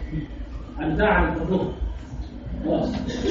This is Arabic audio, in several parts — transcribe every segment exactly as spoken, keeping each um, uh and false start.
بتاع الحضور خلاص.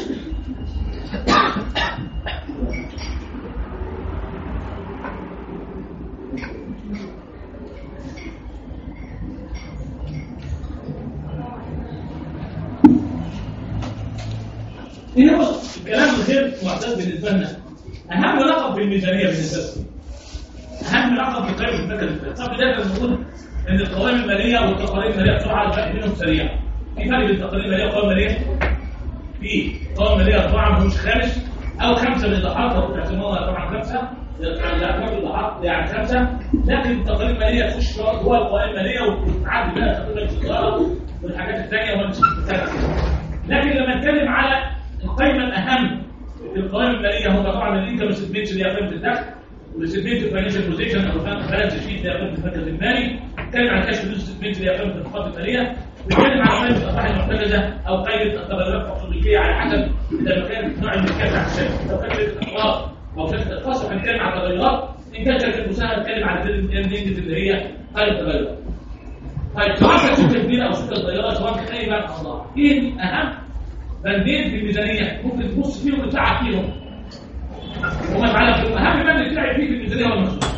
هنا بص الكلام الغير معتاد بالنسبه لنا اهم لقب في الميزانيه بالنسبه لنا اهم لقب في قائمه المركز طب بدايه المفروض ان القوائم الماليه والتقارير الماليه بسرعه الفرق بينهم سريع. في فرق بين التقارير الماليه والقوائم الماليه؟ في قوائم ماليه اربعه مش خامس او خمسه للاضاحات لو بتعتبروها طبعا خمسه لاعتبار الاضاحات يعني خمسه، لكن التقارير الماليه تخش جوه القوائم الماليه وتعدي بها تقريبا التجاره والحاجات الثانيه وانت بتتكلم. لكن لما نتكلم على القائمه الاهم في القوائم الماليه هو طبعا الانكم ستمنت اللي هي قائمه الدخل والستمنت الفاينانشال بوزيشن او البالانس شيت اللي هي قائمه المركز المالي، نتكلم على كاش فلوس ستمنت اللي هي قائمه النقاط الماليه، نتكلم على قائمه الارباح المحتجزه او قائمه التغيرات التطبيقيه على حسب اذا كانت نوع الملكيه بتاعت الشركه، لو كانت شركه اقراض او شركه خاصه هنتكلم على التغيرات، ان كانت شركه مساهمه نتكلم على الديفيدند اللي هي قائمه التغيرات. طيب سواء كانت شركه كبيره او شركه صغيره سواء كانت اي بنك اصلا، ايه اهم بندين في الميزانيه ممكن تبص فيهم وتساعد فيهم وما تعرفش اهم بند تلاقي فيه في الميزانيه هو المخزون.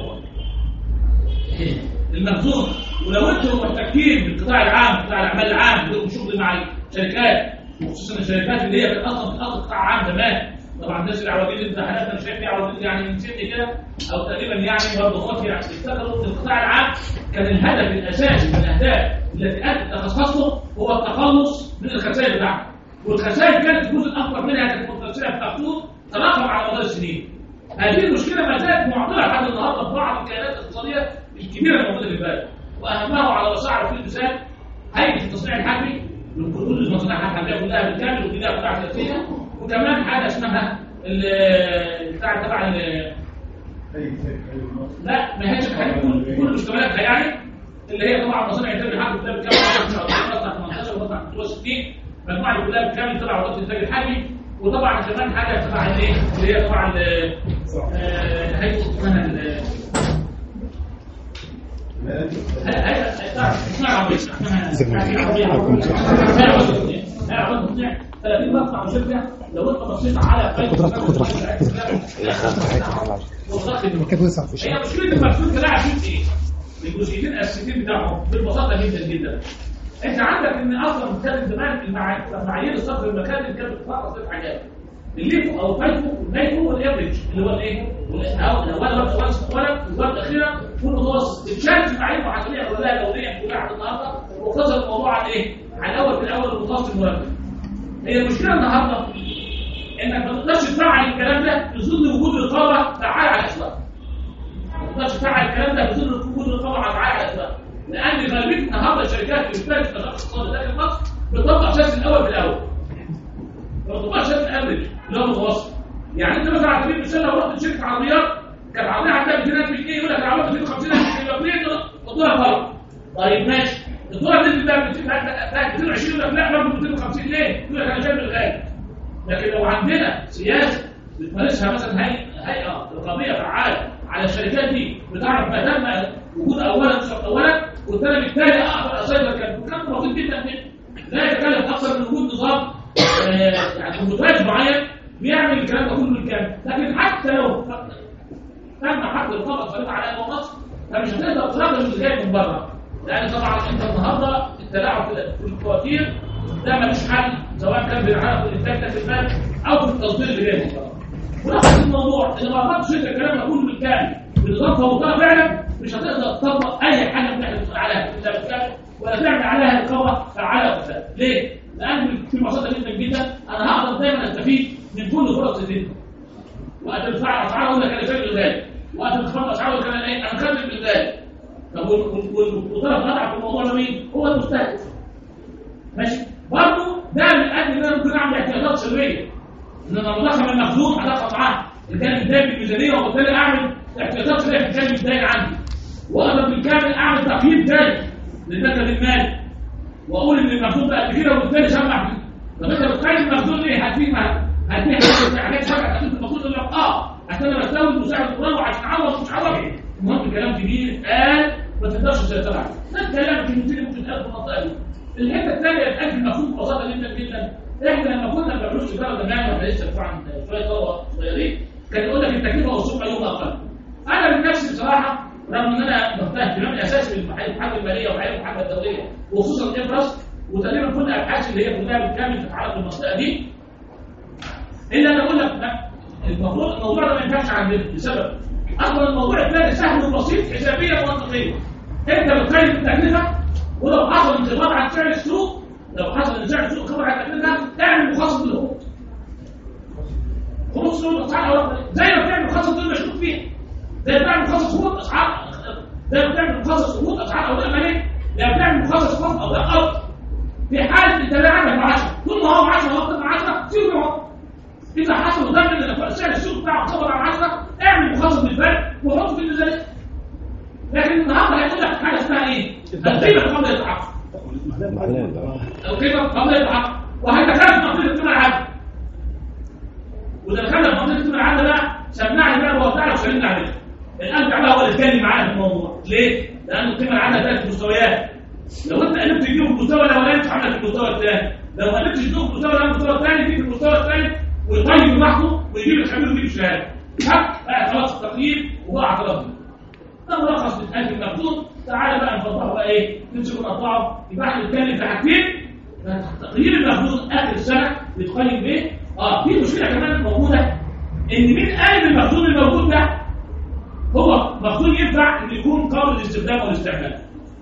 المخزون ولو انتم محتكين بالقطاع العام قطاع الاعمال العام لكم شغل مع الشركات وخصوصا الشركات اللي هي كانت اصلا في قطاع عام زمان، طبعا الناس العواجيز اللي حالاتنا شايف فيها عواجيز يعني من سن كده او تقريبا يعني برضه يعني افتكروا ان القطاع العام كان الهدف الاساسي من الاهداف التي اتت تخصصه هو التخلص من الخسائر بتاعته، والخسائر كانت الجزء الاكبر منها كانت متوسعه في التخطيط تراكم على مدار السنين. هذه المشكله ما زالت معضله لحد النهارده في بعض الكيانات الاقتصاديه الكبيره الموجوده في البلد، واهمها على وسائل كل مثال هيئه التصنيع الحربي من كل المصانع الحربيه كلها بالكامل وكلها قطاع سياسيه، وكمان حاجه اسمها بتاع تبع لا ما هيش كل كل مشتملاتها يعني اللي هي طبعا مصانع الانتاج الحربي كلها بالكامل مصنع ثمانية عشر ومصنع وستين مجموعه كلها بالكامل تبع وزاره الانتاج الحربي، وطبعا كمان حاجه تبع الايه اللي هي طبعا هيئه اسمها هيئه اسمها عربيه اسمها ثلاثين مصنع وشركه. لو انت بصيت على قدرات قدرات هي مشكله المخزون كده عشان ايه؟ الجزئيتين الاساسيين بتاعهم ببساطه جدا جدا. انت عندك ان اصلا كانت زمان المعايير الصرف المكان كانت بتفرق ست حاجات، الليفو او الفايفو والنايفو والافريج اللي هو الايه؟ الاول ولا الولا الاخيره والمتوسط اتشالت في معايير محاسبيه كلها دوليه كلها على النهارده، واقتصر الموضوع على ايه؟ على الاول في الاول المتوسط المركز. هي المشكله النهارده انك ما تقدرش تفعل الكلام ده في ظل وجود رقابه فعاله على الاطلاق. ما تقدرش تفعل الكلام ده في ظل وجود رقابه فعاله على الاطلاق، لان غالبيه النهارده الشركات اللي بتشتغل في القطاع الاقتصادي داخل مصر بتطبق اساس الاول بالاول. ما بتطبقش اساس الافريج اللي هو المتوسط. يعني انت مثلا على سبيل المثال لو رحت لشركه عربيات كانت عربيه عندها مئتين ألف جنيه يقول لك العربيه مئتين وخمسين ألف جنيه يبقى الدولار فرق. طيب ماشي الدولار نزل بقى مئتين وعشرين يقول لك لا برضه مئتين وخمسين ليه؟ يقول لك انا جايب الغالي. لكن لو عندنا سياسه بتمارسها مثلا هيئه هيئه رقابيه فعاله على الشركات دي بتعرف ما تم وجود اولا مش اولا، والثاني بالتالي اقدر اسيطر كان كان بسيط جدا لا يتكلف اكثر من وجود نظام آه يعني متواجد معين بيعمل الكلام ده كله بالكامل. لكن حتى لو تم حق الرقابه الصريحه على مصر فمش هتقدر تراقب اللي جاي من بره، لان طبعا انت النهارده التلاعب في الفواتير ده ملوش حل سواء كان بالعلاقه بالانتاج داخل البلد او في التصدير اللي جاي من بره. ونفس الموضوع اللي ما عرفتش انت الكلام ده كله بالكامل بالنظام فوضى فعلا مش هتقدر تطبق اي حاجه من احنا عليها الا بالكامل ولا تعمل عليها رقابه فعاله وفعاله. ليه؟ لان في بساطه جدا جدا انا هقدر دايما استفيد من كل فرص الدنيا. وقت ارتفاع اسعار اقول لك انا شايف الغالي، وقت انخفاض اسعار اقول لك انا ايه انا خدت بالغالي. طب والطرف الاضعف في الموضوع ده مين؟ هو المستهلك. ماشي؟ برضه ده من اجل ان انا ممكن اعمل احتياطات سريه. ان انا مضخم المخزون علاقه معاه الجانب الدائم بالميزانيه وبالتالي اعمل احتياطات سريه في الجانب الدائم عندي. واقدر بالكامل اعمل تقييم تاني للمركز المالي واقول ان المخزون ده قد كده وبالتالي سمع فيه. طب انت بتقيم المخزون ليه؟ هتفيد هتفيد حاجات شبكه هتفيد المخزون يقول لك اه عشان انا بستورد مساعد القران وعشان اعوض مش عوض. المهم كلام كبير قال ما تقدرش تسيطر عليه. ده الكلام الكلمتين ممكن تقال في المنطقه دي. الحته الثانيه الاكل المفهوم ببساطه جدا جدا. احنا لما كنا ما بنعملوش تجاره زمان واحنا لسه طبعا شويه طلبه صغيرين كان يقول لك التكلفه والسوق يوم اقل. انا من نفسي بصراحه رغم ان انا مهتم اهتمام اساسي بالمحاكم الماليه ومحاكم المحاكم الدوليه وخصوصا الابرص وتقريبا كل الابحاث اللي هي كلها بالكامل تتعلق بالمنطقه دي، الا انا اقول لك الموضوع الموضوع ده ما ينفعش عندنا لسبب. اصلا الموضوع الثاني سهل وبسيط حسابيا ومنطقيا. انت بتقيم التكلفه ولو حصل انخفاض عن سعر السوق، لو حصل ان سعر السوق انخفض عن التكلفه تعمل مخصص للهبوط. خصوص الاسعار زي ما بتعمل مخصص دول مشروط فيها. زي ما بتعمل مخصص هبوط اسعار، زي ما بتعمل مخصص هبوط اسعار اوراق ماليه، زي ما بتعمل مخصص خفض اوراق ارض. في حاله انت لا عندك عشرة طول ما هو عشرة وقت مع عشرة سيبه هو. اذا حصل ضمن ان سعر السوق بتاعه انخفض عن عشرة اعمل مخصص بالفرق وحطه في الميزانيه. لكن النهارده هيقول لك حاجه اسمها ايه؟ القيمه قبل التعاقد. القيمه قبل التعاقد وهيتكلم في منطقه القيمه العادله. واذا دخلنا في منطقه القيمه العادله بقى سمعني بقى ووزعنا وسلمنا عليه. الان تعالى هو اللي اتكلم معانا في الموضوع، ليه؟ لان القيمه العادله ثلاث مستويات. لو انت قلبت تجيبه في المستوى الاولاني تعمل في المستوى الثاني، لو ما قلبتش تجيبه في المستوى الاولاني المستوى الثاني يجيب في المستوى الثاني ويقيم لوحده ويجيب الخبير ويجيب الشهاده. بقى خلاص التقييم وبقى اعتراض. ده ملخص للحاج المخزون. تعالى بقى نفضله بقى ايه؟ نمسك ونقطعه. يبقى احنا بنتكلم في حاجتين. تقييم المخزون اخر السنه بتقيم بايه؟ اه في مشكله كمان موجوده ان مين قال المخزون الموجود ده هو مخزون ينفع ان يكون قابل للاستخدام او الاستعمال.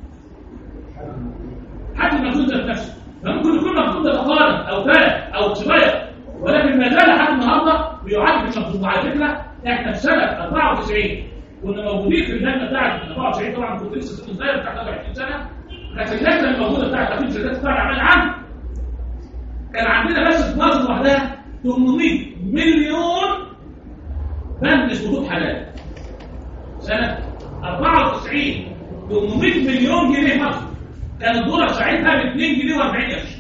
حتى المخزون ده نفسه ممكن يكون مخزون ده تقارب او ثلاث او صغير، ولكن ما زال لحد النهارده بيعد بالمخزون. وعلى فكره احنا في سنه أربعة وتسعين كنا موجودين في اللجنه بتاعت أربعة وتسعين، طبعا كنت لسه ست صغير بتاعت أربعة وعشرين سنه. كانت اللجنه الموجوده بتاعت تقييم شركات قطاع الاعمال العام كان عندنا بس في مصر لوحدها ثمانمائة مليون بند خطوط حلال. سنه أربعة وتسعين ثمانمائة مليون جنيه مصر، كان الدولار ساعتها ب اثنين جنيه وأربعين قرش.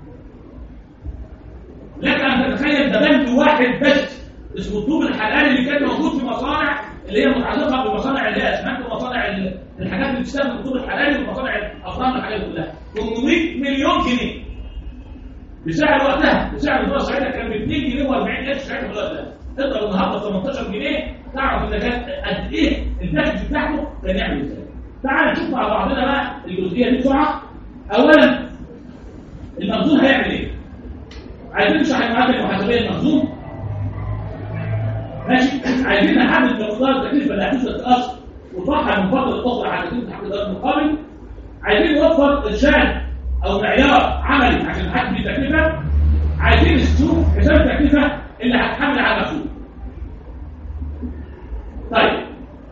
لك ان تتخيل ده بند واحد بس اسمه الطوب الحلال اللي كان موجود في مصانع اللي هي متعلقه بمصانع اللي هي اسمنت ومصانع الحاجات اللي بتستخدم الطوب الحلالي ومصانع الافران الحاجات كلها ثمانمائة مليون جنيه بسعر وقتها. بسعر الدولار ساعتها كان ب اثنين جنيه وأربعين قرش ساعتها في الوقت ده. تقدر النهارده ثمانية عشر جنيه تعرف ان كان قد ايه الباكج بتاعته كان يعمل ازاي. تعال نشوف مع بعضنا بقى الجزئيه دي بسرعه. اولا المخزون هيعمل ايه؟ عايزين نشرح المعادله المحاسبيه للمخزون. ماشي؟ عايزين نحدد مقدار التكلفه اللي هتوصل الاصل وطرحها من فتره اخرى على تكلفه تحقيق الضرر المقابل. عايزين نوفر ارشاد او معيار عملي عشان نحدد بيه التكلفه. عايزين نشوف حساب التكلفه اللي هتحمل على المخزون. طيب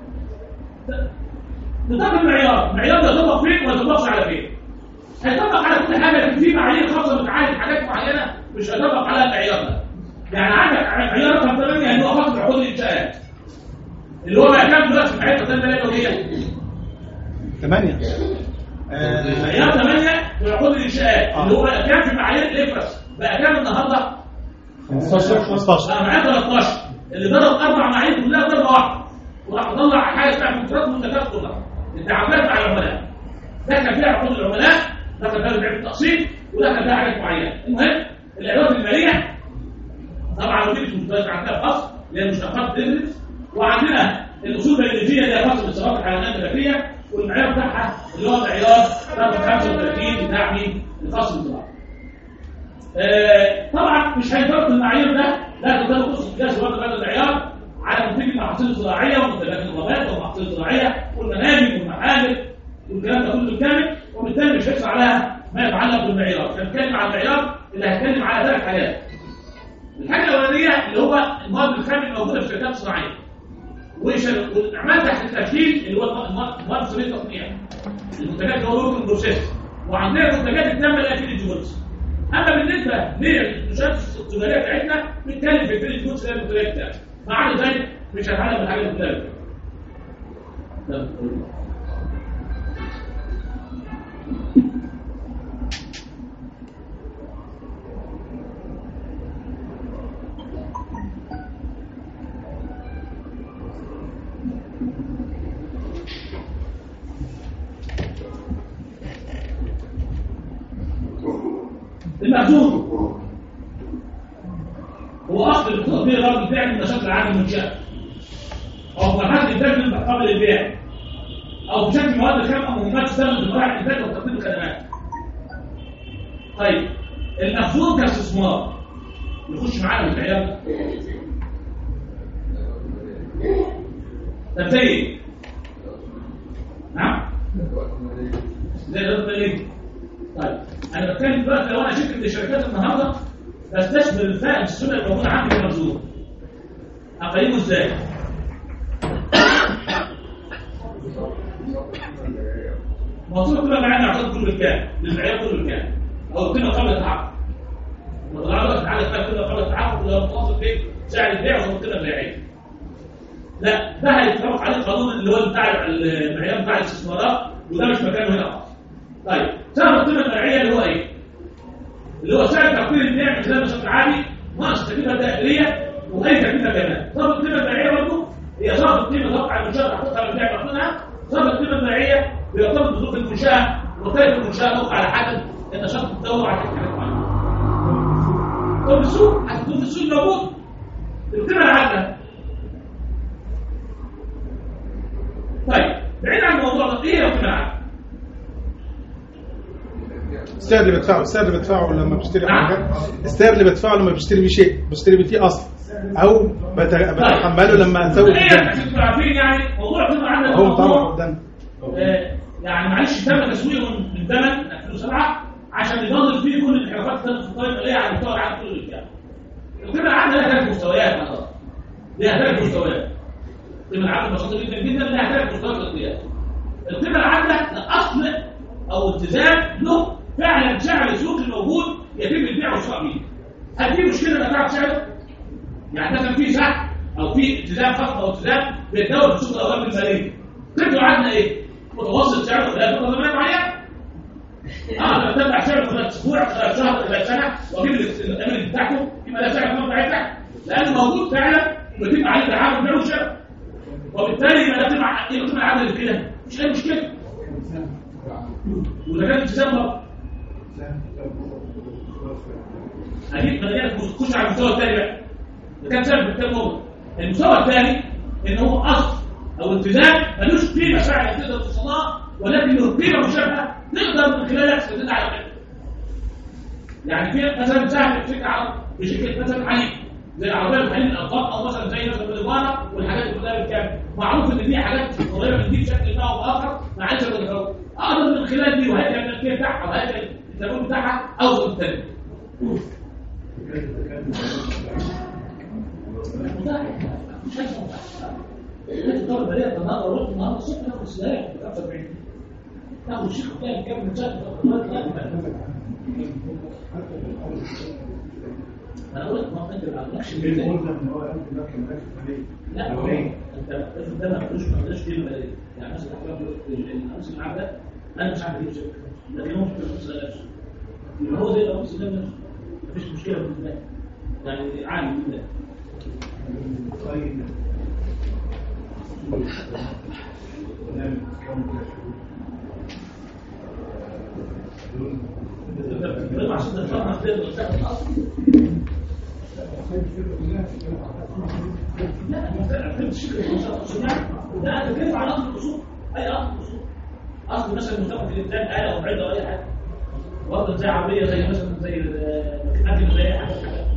نطبق المعيار، المعيار ده يطبق فين ولا يطبقش على فين؟ هيطبق على كل حاجه، لكن في معايير خاصه بتعالج حاجات معينه مش هيطبق على المعيار ده. يعني عندك معيار رقم ثمانية اللي هو خاص بعقود الانشاءات اللي هو بقى كام دلوقتي في معيار ثمانية وهي ثمانية معيار ثمانية في عقود الانشاءات اللي هو بقى كام في معايير الافرس بقى كام النهارده؟ خمستاشر خمستاشر معايير ثلاثة عشر اللي ضرب اربع معايير كلها ضربه واحده وراح طلع حاجه اسمها كونترات منتجات كلها التعاملات مع العملاء. دخل فيها عقود العملاء، دخل فيها بيع التقسيط، ودخل فيها حاجات معينه. المهم الادوات الماليه طبعا ودي مش متوازنه عندنا في مصر اللي هي مشتقات بيزنس، وعندنا الاصول البيولوجيه اللي هي خاصه بالثروات الحيوانات الذكيه، والمعيار بتاعها اللي هو معيار رقم خمسة وثلاثين بتاع مين؟ الخاص بالزراعه. آه طبعا مش هيفرق المعايير ده لا تقدروا تقصوا قياس برضه هذا المعيار على منتج المحاصيل الزراعيه ومنتجات الغابات والمحاصيل الزراعيه والمنابت والمحاجر والكلام ده كله كامل، وبالتالي مش هيحصل عليها ما يتعلق بالمعيار. هنتكلم على المعيار اللي هنتكلم على ثلاث حاجات. الحاجه الاولانيه اللي هو المواد الخام الموجوده في الشركات الصناعيه والاعمال تحت التشغيل اللي هو المواد الصناعيه التصنيع المنتجات اللي هو ورك بروسيس، وعندنا المنتجات التامه اللي هي الفينيش جودز. اما بالنسبه للمنشات التجاريه بتاعتنا بنتكلم في الفينيش جودز اللي هي المنتجات بتاعتنا، ما عدا ذلك مش هنتعلم بالحاجات دي كلها. المخزون هو اصل التطبيق الرد الفعل من النشاط العادي المنشأ او مرحله الانتاج قبل البيع او بشكل مواد خام او مهمات تستخدم في مراحل الانتاج وتقديم الخدمات. طيب المخزون كاستثمار يخش معانا في العيار ده زي نعم زي ده ايه؟ طيب انا بتكلم دلوقتي لو انا شركه من الشركات النهارده بستثمر الفائض السنه اللي موجوده عندي في المخزون اقيمه ازاي؟ موضوع كله معانا عشان كله بالكامل للعيار كله بالكامل او القيمه قبل التعاقد وطلعنا على فيها كده قبل التعاقد ولا متوسط بين سعر البيع والقيمه البيعيه. لا ده هيتفق عليه القانون اللي هو بتاع المعيار بتاع الاستثمارات وده مش مكانه هنا خالص. طيب سعر القيمه البيعيه اللي هو ايه؟ اللي هو سعر تقدير البيع من خلال النشاط العادي ناقص التكلفه الداخليه واي تكلفه كمان. صافي القيمه البيعيه برضه هي صافي القيمه توقع المنشاه تحققها بالبيع مقصودها. صافي القيمه البيعيه بيرتبط بظروف المنشاه وكيف المنشاه توقع على حسب النشاط الدوري على حاجات معينه. طب السوق هتكون في السوق موجود القيمه العادله. طيب بعيد عن الموضوع ده ايه القيمه العادله؟ السعر اللي بدفعه السعر اللي بدفعه لما بشتري حاجه السعر اللي بدفعه لما بشتري بيه شيء بشتري بيه فيه اصل او بتحمله لما اسوي انتوا عارفين يعني موضوع القيمه العادله هو طبعا قدام يعني معلش تم تسويقه من زمن ألفين وسبعة عشان يضل فيه كل الانحرافات اللي في الطريقه الماليه على مستوى العالم كله بالكامل. القيمه العادله لها ثلاث مستويات مثلا. لها ثلاث مستويات. القيمه العادله بسيطه جدا جدا لها ثلاث مستويات اقتصاديه. القيمه العادله ده اصل او التزام له فعلا سعر السوق الموجود يتم البيع والشراء بيه. هل في مشكله انك تعرف سعره؟ يعني مثلا في سعر او في التزام خاص او التزام بيتداول في سوق الاوراق الماليه. قيمته العادله ايه؟ متوسط سعره خلال فتره زمنيه معينه. اه لما تتبع سعره خلال اسبوع خلال شهر خلال سنه واجيب الامن بتاعته يبقى ده سعر القيمه بتاعتك لانه موجود فعلا ويتم عليه تعامل بيع وشراء. وبالتالي يبقى ده قيمه ايه القيمه العادله كده؟ مش اي مشكله. وده كان التزام برضه. هجيب مليانه تخش على المستوى الثاني بقى. ده كان سبب في التجربه. المستوى الثاني ان هو اصل او التزام ملوش قيمه فعلا تقدر توصلها ولكن له قيمه مشابهه نقدر من خلالها نستدل على كده. يعني في مثلا سهل بشكل عام بشكل مثلا حليب زي العربيه الحليب الاطباق او مثلا زي مثلا بالإضافة والحاجات اللي كلها بالكامل. معروف ان في حاجات قريبه من دي بشكل ما او باخر مع عدم التفاوت. اقدر من خلال دي وهيئه الملكيه بتاعها وهيئه التمويل بتاعها اوصل الثاني. مش حاجه انت طالب باليه النهارده ورحت النهارده الصبح تاخد سلاح خمسة وأربعين تاخد الشيخ بتاعك كام من شهر انا اقول لك ما انت ما عندكش لا انت افرض ده ما عندوش ما عندوش قيمه ماليه يعني مثلا الامس العام ده انا مش عارف اجيب شيء لكن هو مش بيوصل لنفسه يبقى هو زي الامس ده نفسه مفيش مشكله بالنسبه لي يعني عادي جدا. لا عشان تفهم تقدر تاخد الاصل لا ما فهمتش لا انت كيف على اصل الاصول اي اصل الاصول اصل مثلا مستوى الانتاج آلة او عده او اي حاجه برضه زي عربيه زي مثلا زي اكل زي اي حاجه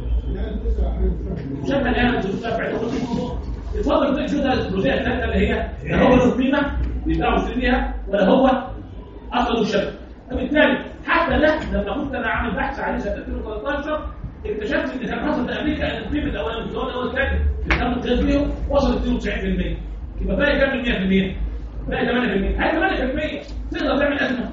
شبه الآلة بتدفع في الموضوع اتفضل بقى شو ده الجزئيه الثالثه اللي هي لا هو له قيمه بيبيعوا ويشتريها ولا هو اصله شبه. فبالتالي حتى ده لما كنت انا عامل بحث عليه سنه ألفين وثلاثة عشر اكتشفت ان كان حصل في امريكا ان القيمه الاولانيه المستوى الاول كان بتعمل القياس بيهم وصل اثنين وتسعين بالمئة يبقى باقي كام مية بالمئة؟ باقي ثمانية بالمئة هاي ثمانية بالمئة تقدر تعمل ازمه.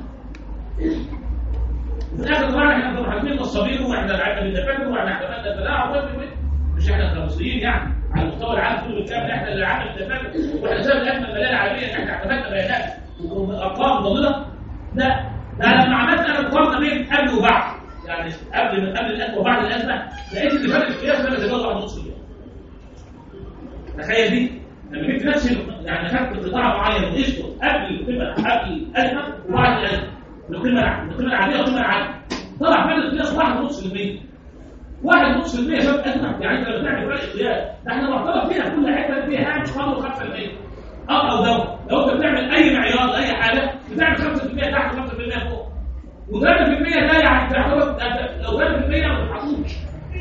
وفي الاخر طبعا احنا كنا حاكمين نصابين واحنا العالم الدكاتره واحنا اعتمدنا التلاعب مش احنا كمصريين يعني على مستوى العالم كله بالكامل احنا اللي عامل الدكاتره واحنا سبب الازمه الماليه العالميه ان احنا اعتمدنا بيانات وارقام ضالله. لا ده لما عملت انا مقارنه بين قبل وبعد يعني قبل من قبل الازمه وبعد الازمه لقيت ان فرق القياس ده بيتجاوز واحد ونص مليون. تخيل دي لما جبت نفس يعني خدت قطاع معين وقيسته قبل القيمه قبل الازمه وبعد الازمه القيمه القيمه العاديه والقيمه العاديه طلع فرق القياس واحد ونص في المية. واحد ونص في المية شباب أجمع، يعني أنت لما تعمل فرق قياس، احنا معترف فيها كل حتة فيها هامش قدره خمسة في المية. أب أو دواء، لو أنت بتعمل أي معيار أي حاجة بتعمل خمسة في المية تحت خمسة في المية فوق. وثلاثة في المية ده يعني تعتبر لو ثلاثة في المية ما تتحطوش.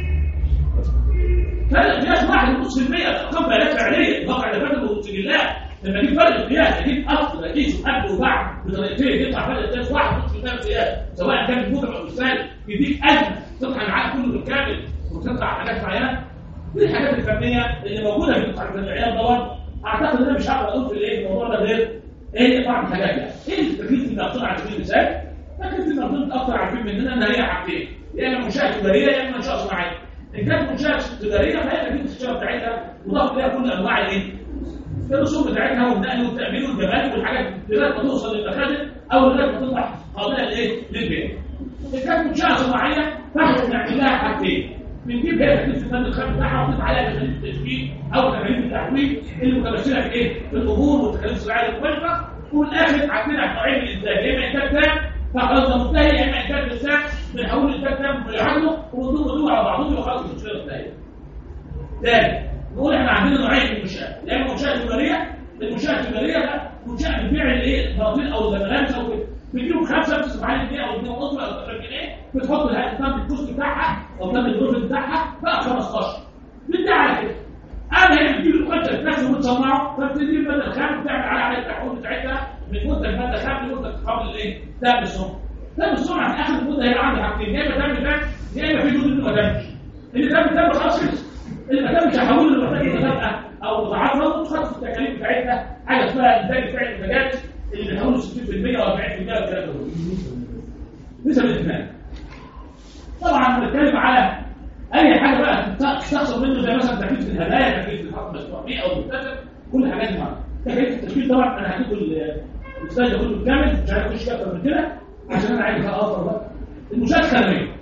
فرق قياس واحد ونص في المية أرقام بيانات فعلية، واقع الفرق والسجلات. لما اجيب فرق القياس اجيب اصل اقيسه قبل وبعد بطريقتين يطلع فرق القياس واحد ونص في المية قياس، سواء كان الموجب او السالب، يديك ازمه تطحن العقل كله بالكامل وتطلع حاجات معينه. دي الحاجات الفنيه اللي موجوده في مصحف العيال دوت. اعتقد ان انا مش هقدر اقول في الايه الموضوع ده غير ايه بعض الحاجات يعني. ايه التكليف المقصود على سبيل المثال؟ التكليف المقصود اكثر عارفين مننا ان هي حاجتين، يا اما منشاه تجاريه يا اما منشاه صناعيه. ان كانت منشاه تجاريه فهي تكليف الشغل بتاعتها وضاف لها كل انواع الايه؟ الرسوم بتاعتها والنقل والتامين والجمال والحاجات لغايه ما توصل للمخازن او لغايه ما تصبح قابله لايه؟ للبيع. اذا كانت منشاه صناعيه فاحنا بنعمل لها حاجتين، بنجيب هي تكليف الفن الخام بتاعها ونضيف عليها تكاليف التشغيل او تكاليف التحويل اللي متمثله في ايه؟ في الامور والتكاليف الصناعيه المختلفه. وفي الاخر عندنا نوعين من الانتاج، يا اما انتاج تام فخلاص ده منتهي، يا اما انتاج بالسعر بنحول الانتاج تام بنعمله ونضيف على بعضهم وخلاص المشكله منتهيه. ثاني نقول احنا عندنا نوعين من المنشآت، يا اما منشأة تجارية، المنشأة التجارية ده منشأة بتبيع الايه؟ البراطيل او الملابس او كده، بتجيب خمسة بتصرف عليه جنيه او جنيه ونص او اتناشر جنيه، بتحط لها تم الكوست بتاعها او تم البروفيت بتاعها بقى خمستاشر. بتبيع على كده. انا هي بتجيب المنتج نفسه وتصنعه، فبتدي المادة الخام وتعمل عليها على التحويل بتاعتها من منتج مادة خام لمنتج قابل الايه؟ تام الصنع. تام الصنع في اخر المدة هيبقى عندي حاجتين، يا اما تعمل تام يا اما في جزء منه ما تمش. اللي تعمل تام خلاص خلص. المكان مش هحول له محتاج يتنبأ او متعرض وتخصص التكاليف بتاعتها حاجه اسمها انتاج فعل المجال اللي بيحولوا ستين في المية و40% والكلام ده كله. نسب الاتمام. طبعا بنتكلم على اي حاجه بقى تستخسر منه زي مثلا تكليف الهدايا، تكليف الحق مسموح او المكتسب، كل الحاجات دي معانا. تكليف التشكيل طبعا انا هديكم الاستاذ كله بالكامل، مش هنخش اكتر من كده عشان انا عايز اوفر بقى. المنشآت الخدميه.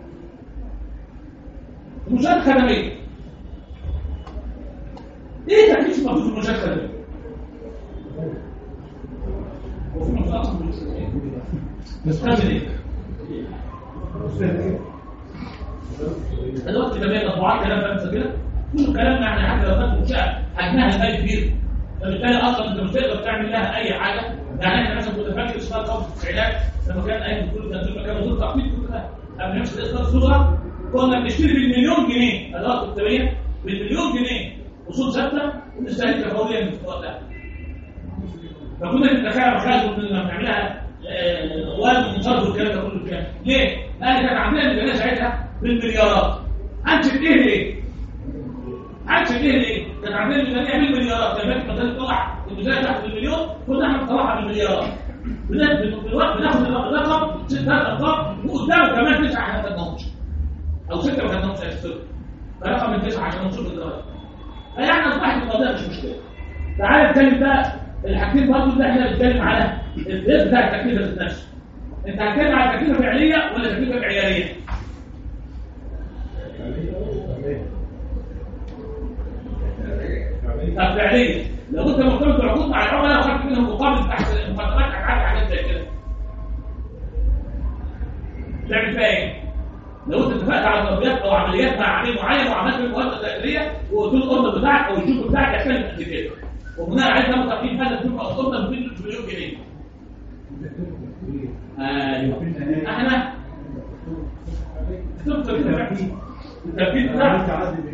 المنشآت الخدميه ايه تكليف الموجود في المنشآت الخدميه؟ هو في منشآت اصلا بتستخدم ايه؟ ادوات كتابيه مطبوعات كلام فاهم كده؟ كل كلامنا يعني حتى لو كانت منشاه حجمها المالي كبير فبالتالي اصلا انت مش تقدر تعمل لها اي حاجه. يعني انت مثلا كنت فاكر اسمها قبض التسعينات لما كان اي دكتور كان كان دكتور تخطيط كده قبل ما يمشي اصدار صوره كنا بنشتري بالمليون جنيه ادوات كتابيه بالمليون جنيه اصول ثابته ونستهلكها فوريا من الوقت ده. فكنا بنتخيل مخازن كنا بنعملها وزن وصرف والكلام ده كله فيها. ليه؟ لان كانت عندنا الميزانيه ساعتها بالمليارات. هنشف ايه ليه؟ هنشف ايه ليه؟ كانت عندنا الميزانيه بالمليارات، كان بنك المدرسه طلع الميزانيه تحت بالمليون كنا احنا بنطلعها بالمليارات. بناخد الرقم ست ثلاث ارقام وقدامه كمان تسعه احنا ما خدناهمش. او سته ما خدناهمش اساسا. فرقم من تسعه عشان نشوف الدرجه. يعني اصبحت القضيه مش مشكله. تعالى نتكلم بقى الحاجتين برضه اللي احنا بنتكلم على الريت بتاع التكلفه ذات نفسه. انت هتتكلم على تكلفه فعليه ولا تكلفه معياريه؟ طب فعليه لو انت مرتبط بعقود مع العملاء وخدت منهم مقابل تحت المقدمات هتعدي حاجات زي كده. تعمل فيها ايه؟ لو انت اتفقت على طلبيات او عمليات مع عميل معين وعملت له مواد تقديريه وقلت له الاوردر بتاعك او الجوب بتاعك هيختلف قد كده وبناء عليه تم تقييم هذا الجوب او الاوردر ب مليون جنيه. ايوه احنا تكتب كده التركيز بتاعك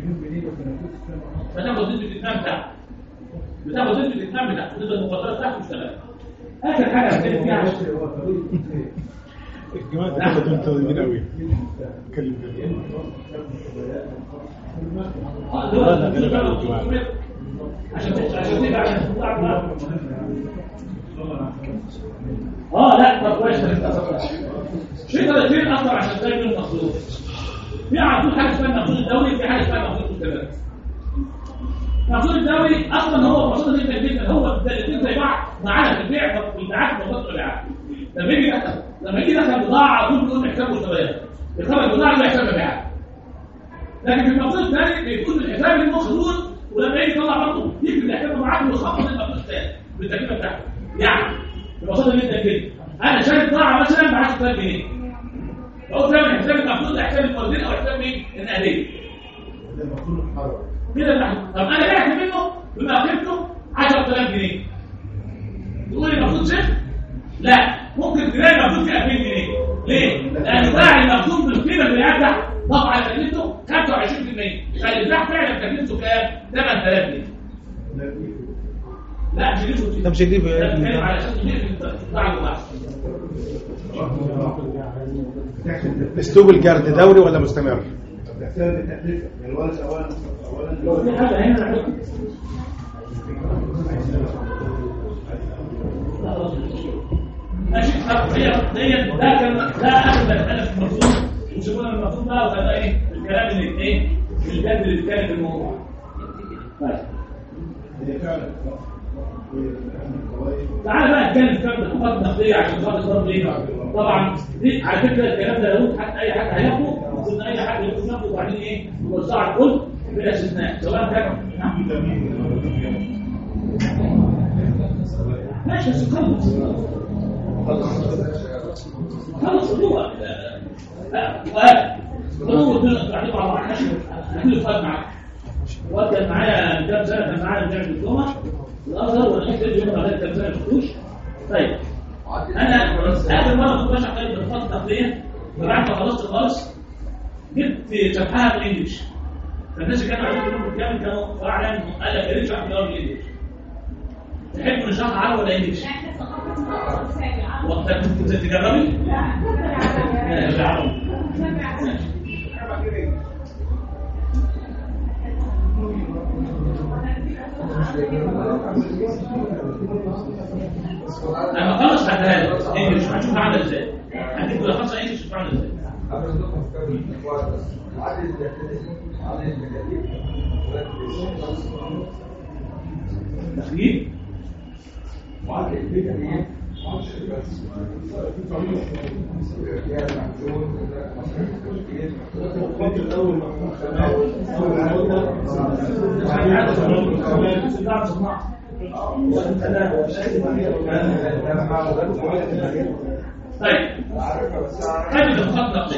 فتاخد نسبه الاتمام بتاعك بتاخد نسبه الاتمام بتاعك وتقدر المقدرات بتاعتك تشتغل. اخر حاجه هتكلم فيها الجماعه بتاخدوا انتوا طيبين قوي. اتكلم اه دول عشان عشان تبقى عشان تطلع اه لا طب كويس شيء ده فين اثر عشان تلاقي منه مخزون. في على طول حاجه اسمها المخزون الدولي في حاجه اسمها المخزون المستمر. المخزون الدولي اصلا هو بسيط جدا جدا هو الاثنين زي بعض معانا في البيع والمبيعات والمصادر والمبيعات. لما يجي دخل لما يجي دخل بضاعه على طول بيقول حساب مستويات يخرج البضاعه اللي حساب مبيعات. لكن في المخزون الثاني بيكون الحساب المخزون ولما يجي يطلع برضه يكتب الحساب معاك ويخفض المخزون الثاني بالتكلفه بتاعته. يعني ببساطه جدا جدا انا شاري بضاعه مثلا ب عشرة آلاف جنيه لو تعمل حساب المخزون المفروض احساب الموردين او احساب مين؟ النقديه. ده المفروض محرر. كده اللي طب انا بعت منه بما قيمته عشرة آلاف جنيه. تقول لي المفروض صفر؟ لا، ممكن تلاقي المفروض في ألفين جنيه. ليه؟ لأن باع المفروض بالقيمة اللي قاعدة طبعا تكلفته خمسة وعشرين بالمية، فالإبداع فعلا تكلفته كام؟ ثمانية آلاف جنيه. لا مش هجيبه. ده مش هجيبه ده بتكلم على أساس إن القطاع المباح. اسلوب الجرد دوري ولا مستمر؟ بسبب التكلفة، يعني الورث أولا أولا لو في حاجة هنا نعملها. ماشي خلاص هي هي ده كان ده اخذ الالف المفروض وشوفنا المفروض بقى وخلى ايه الكلام اللي ايه الجد اللي بيتكلم في الموضوع. طيب هي فعلا تعال بقى نتكلم في كلام الحقوق النقديه عشان خاطر الضرب ليه طبعا دي على فكره الكلام ده لو حتى اي حد هياخده المفروض اي حد يكون ياخده وبعدين ايه يوزعه على الكل بلا استثناء سواء كان ماشي بس خلص خلص الموضوع وقال قلوا قلنا بعدين مع بعض هنقول فاض معاك وكان معايا كام سنه كان معايا بتاع الدبلومه الازهر وانا كنت اليوم بعد كام سنه فلوس. طيب انا اخر مره كنت بشرح كلمه الخطه التقليديه بعد ما خلصت خالص جبت شرحها بالانجلش فالناس اللي كانوا عايزين يقولوا الكلام كانوا فعلا قال لك يا ريت شرح بالانجلش تحب نشرح عربي ولا انجلش؟ وقت كنت تجربي؟ لا لا عربي. انا خلص هديها انجلش هنشوف عامله ازاي هديك كل خمسه انجلش عامله ازاي تخيل معادله الفكره طيب هذه الخطه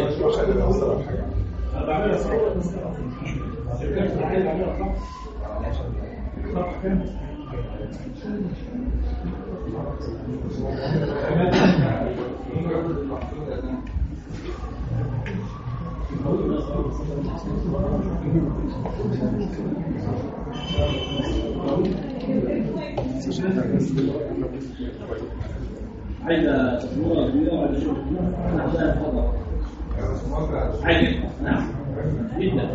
عايزة صورة كبيرة ولا شو؟ أنا عشان أتفضل. عايزين؟ نعم. جدا.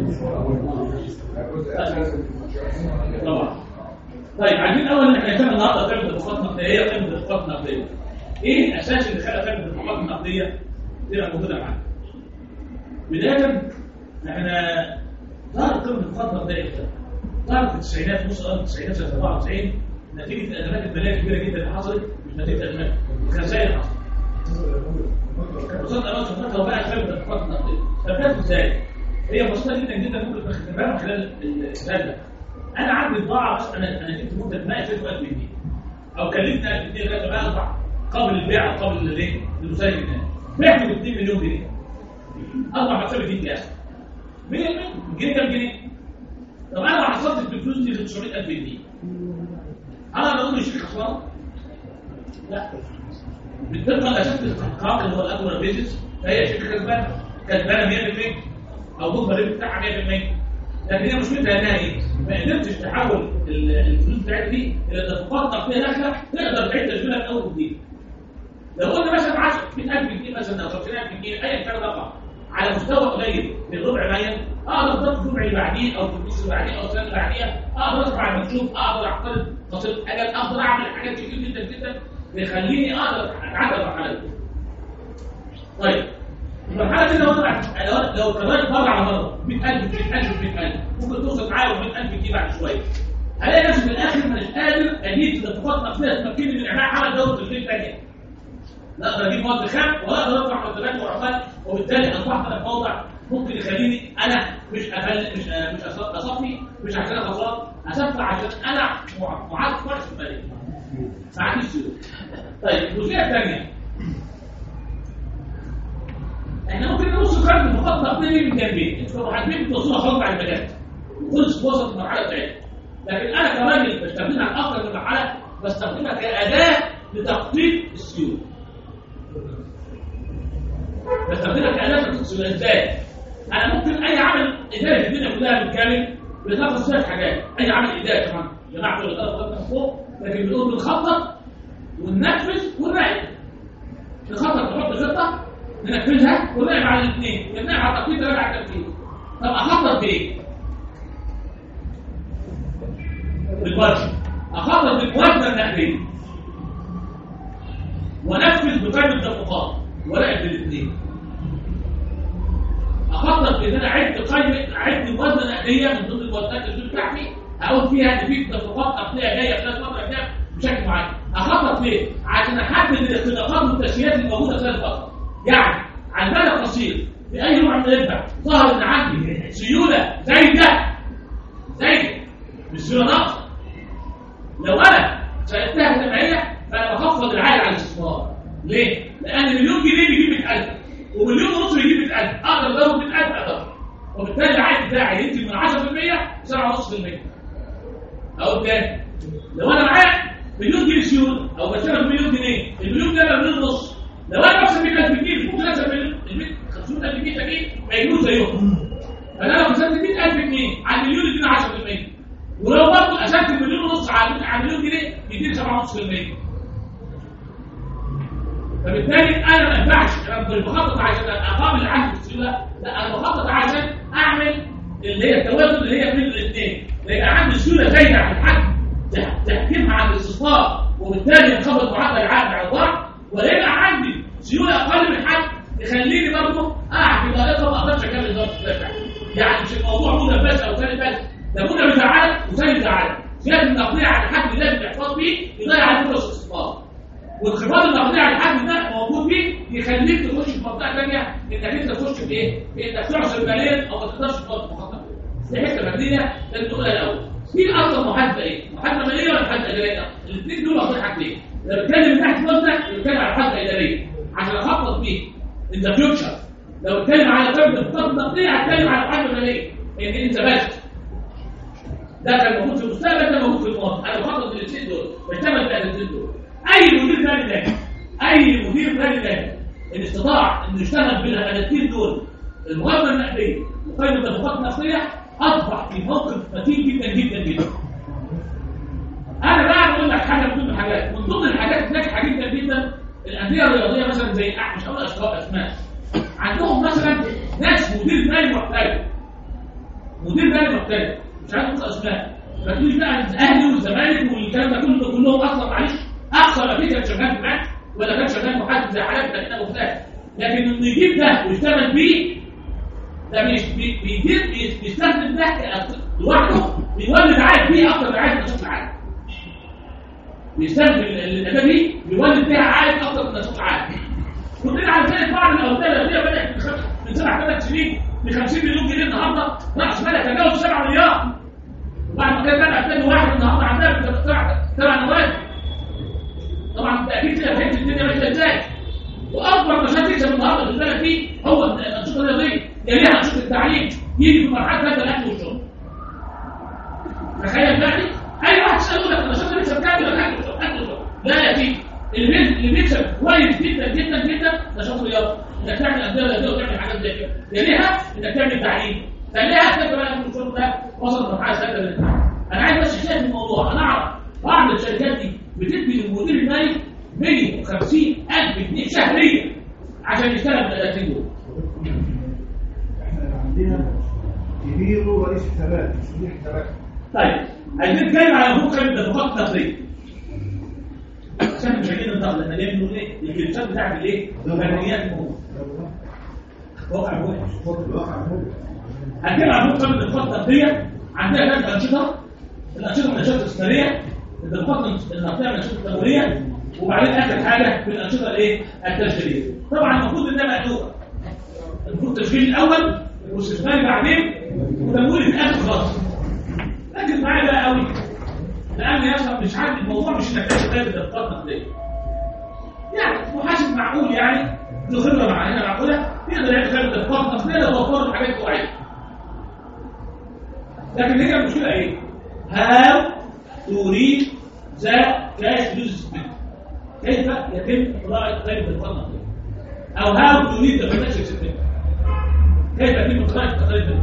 طبعا. طيب عايزين أول إن إحنا نتكلم النهارده قيمة الاتفاقات النقدية وقيمة الاتفاقات النقدية. إيه الأساس اللي خلى قيمة الاتفاقات النقدية تبقى موجودة معانا؟ بداية إحنا ظهرت قيمة الاتفاقات النقدية ظهرت في التسعينات نص الأرض التسعينات سنة أربعة وتسعين نتيجة الأزمات المالية الكبيرة جدا اللي حصلت مش نتيجة الأزمات الخسائر حصلت. كانت وصلت أمام فترة وبقى قيمة الاتفاقات النقدية. فكانت إزاي؟ هي بسيطة جدا جدا ممكن تختبرها من خلال السؤال ده. أنا عندي بضاعة بس أنا أنا جبت منتج ما يساوي ألف جنيه أو كلفني ألف جنيه لغاية ما أطلع قبل البيع أو قبل الإيه؟ المساهم الثاني. بعته ب اتنين مليون جنيه. أطلع مكسبي اتنين كاس. مية بالمية جنيه كام جنيه؟ طب أنا لو حصلت بالفلوس دي تسعمية ألف جنيه. أنا بقول للشركة خسارة؟ لا. بالطبق الأساس الاستحقاق اللي هو الأكبر بيزنس فهي شركة كسبانة. كسبانة مية بالمية أو ضد الربح بتاعها مية بالمية. لكن هي مشكلتها انها ايه؟ ما قدرتش تحول الفلوس بتاعتها دي الى اتفاقات نقديه داخله تقدر تعيد تشغيلها من اول وجديد. لو قلنا مثلا مية ألف جنيه مثلا او خمسين ألف جنيه ايا كان الرقم على مستوى قليل في الربع معين اقدر اضرب في الربع اللي بعديه او في النص اللي بعديه او السنه اللي بعديها اقدر ارفع المكشوف اقدر اعترض تصل حاجات اقدر اعمل حاجات كتير جدا جدا يخليني اقدر اتعدى المرحله دي. طيب المرحله دي لو طلعت لو كمان مره على مره مية ألف مية ألف مية ألف ممكن توصل معايا مية ألف جنيه بعد شويه هلاقي نفسي في الاخر مش قادر اجيب اتفاقات نقديه تمكنني من اعمال عمل دوره الفيل الثانيه. لا اقدر اجيب مواد خام ولا اقدر ارفع مرتبات وعمال وبالتالي اصبحت انا في موضع ممكن يخليني انا مش أفل مش مش اصفي مش عشان اخسر اسفل عشان انا معاد كويس في الماليه. ما عنديش سيوله. طيب الجزئيه الثانيه احنا ممكن نوصل خارج النقاط تقديري من جانبين، انتوا محاسبين بتوصلوا خالص على المجال خلص وصلت المرحله بتاعتها. لكن انا كراجل بستخدمها في اكثر من مرحله، بستخدمها كاداه لتخطيط السيوله. بستخدمها كاداه لتخطيط السيوله ازاي؟ انا ممكن اي عمل اداري في الدنيا كلها بالكامل بيتناقص فيها حاجات، اي عمل اداري طبعا جماعه الاداره من فوق، لكن بنقول بنخطط وننفذ ونراقب. نخطط نحط خطه ننفذها ونراقب على الاثنين، نراقب على التخطيط ونراقب على التنفيذ. طب اخطط بايه؟ بالبادجت، اخطط بالموازنه النقديه ونفذ بقائمه التدفقات وراقب بالاثنين. اخطط ان انا اعد قائمه اعد الموازنه النقديه من ضمن الموازنات اللي بتاعتي، اقول فيها ان في تدفقات نقديه جايه خلال فتره كده بشكل معين. اخطط ليه؟ عشان احدد الاختلاقات والتسهيلات الموجوده خلال الفتره. يعني على المدى القصير في اي نوع من الربح ظهر ان عندي سيوله زايده زايده مش سيوله ناقصه. لو انا سالتها جمعيه فانا بخفض العائد على الاستثمار. ليه؟ لان مليون جنيه بيجيب مئة ألف ومليون ونص بيجيب مئة ألف، اقدر ازود مئة ألف اقدر، وبالتالي العائد بتاعي ينزل من عشرة بالمئة ل سبعة فاصلة خمسة بالمئة. او تاني لو انا معايا مليون جنيه سيوله او بشتغل بمليون جنيه، المليون ده مليون ونص، لو انا بكسب مئة ألف جنيه ممكن اكسب مليون خمسين ألف جنيه تاني ما يجوش زيهم. فانا لو كسبت مئة ألف جنيه على المليون يديني عشرة بالمئة، ولو برضه قسمت المليون ونص على مليون جنيه يديني سبعة فاصلة خمسة بالمئة. فبالتالي انا ما ينفعش انا مش بخطط عشان اقابل العجز في السيوله، لا انا بخطط عشان اعمل اللي هي التوازن اللي هي بين الاثنين، لان عندي سيوله زايده عن الحد تحكمها عن الاستثمار وبالتالي ينخفض معدل العائد على الضعف، ويبقى عندي سيوله اقل من الحد يخليني برضه اقع في طريقه ما اقدرش اكمل اداره الدفع. يعني مش الموضوع موجب بس او ثاني بس، ده موجب بزعلك وثاني بزعلك. زياده النقديه عن الحد اللي لازم يحتفظ بيه يضيع على فرص الاستثمار. والانخفاض النقدي على الحد ده موجود فيه يخليك تخش في منطقه ثانيه انك انت تخش في ايه؟ في انك تعصر ماليا او ما تقدرش تفضل مخاطره. دي حته مبنيه لازم تقولها الاول. في اصلا محاسبه ايه؟ محاسبه ماليه ولا محاسبه اداريه؟ الاثنين دول واخدين حاجتين. لما بتكلم من ناحيه وزنك بتكلم على محاسبه اداريه عشان اخطط فيه ان ذا فيوتشر. لو بتكلم على قيمه الخطط النقديه هتكلم على محاسبه ماليه ان انت بس ده كان موجود في المستقبل ده موجود في الماضي. انا بخطط الاثنين دول بشتغل في الاثنين دول. اي مدير مالي تاني اي مدير مالي تاني ان استطاع انه يشتغل بالهدفين دول الموازنه النقديه وقيمه التدفقات النقديه اصبح في موقف متين جدا جدا جدا. انا بقى بقول لك حاجه من ضمن الحاجات من ضمن الحاجات الناجحه جدا جدا الانديه الرياضيه مثلا زي مش هقول اشخاص اسماء عندهم مثلا ناس مدير مالي محترف مدير مالي محترف مش عايز اقول اسماء ما تقوليش بقى الاهلي والزمالك والكلام ده كله كلهم اصلا معلش اقصى ما فيه كان شغال معاه ولا كان شغال محاسب زي حالاتنا كده وفلان، لكن انه يجيب ده ويشتغل بيه ده مش بيجيب بيستخدم ده لوحده بيولد عائد فيه اكتر من عائد النشاط العام. بيستخدم الاداه دي بيولد فيها عائد اكتر من النشاط العام. كلنا عارفين بعض الاوزان الرياضيه بدات من سبع ثمان سنين ب خمسين مليون جنيه النهارده راس مالها تجاوز سبعة مليار. وبعد ما كان بقى ألفين وواحد النهارده عندها سبع نوادي. طبعا بالتاكيد كده فهمت الدنيا ماشيه ازاي. واكبر نشاط يكسب النهارده في البلد فيه هو الانشطه الرياضيه، يليها انشطه التعليم، يجي في مرحله ثالثه الاكل والشرب. تخيل يعني اي واحد يسال لك النشاط اللي بيكسب كام؟ الاكل والشرب اكل والشرب. لا يا سيدي اللي اللي بيكسب كويس جدا جدا جدا نشاط رياضي، انك تعمل انديه رياضيه وتعمل حاجات زي كده. يليها انك تعمل تعليم، تليها تبقى بقى الاكل والشرب ده وصل لمرحله ثالثه للتعليم. انا عايز بس شايف الموضوع، انا اعرف بعض الشركات دي بتدي للمدير المالي مئة وخمسين ألف جنيه شهريا عشان يشتغل بالثلاثين دول. احنا عندنا كبير ورئيس حسابات مش مدير حسابات. طيب عايزين نتكلم على مفهوم قيمه التدفقات النقديه. عشان مش عايزين ننتقل لان ليه بنقول ايه؟ الجلسات بتاعت الايه؟ الفنيات الموضوع. واقع هو الواقع هو هنتكلم على مفهوم قيمه التدفقات النقديه. عندنا ثلاث انشطه، الانشطه من الانشطه الاستثماريه، التدفقات النقديه من الانشطه التمويليه، وبعدين اخر حاجه في الانشطه الايه؟ التشغيليه. طبعا المفروض انها مقلوبه. المفروض التشغيل الاول والاستثماري بعدين وتمويل في الاخر خالص. ركز معايا بقى قوي لان يا مش عارف الموضوع مش انك تاخد بالك التدفقات النقديه. يعني محاسب معقول يعني له خبره معينه معقوله يقدر يعمل خدمه الفقر تقنيه توفر حاجات كويسه. لكن هي المشكله ايه؟ هاو تريد ذا كاش يوز كيف يتم قراءه خدمه الفقر او هاو تريد ذا فاينانشال سيستم كيف يتم قراءه التقرير.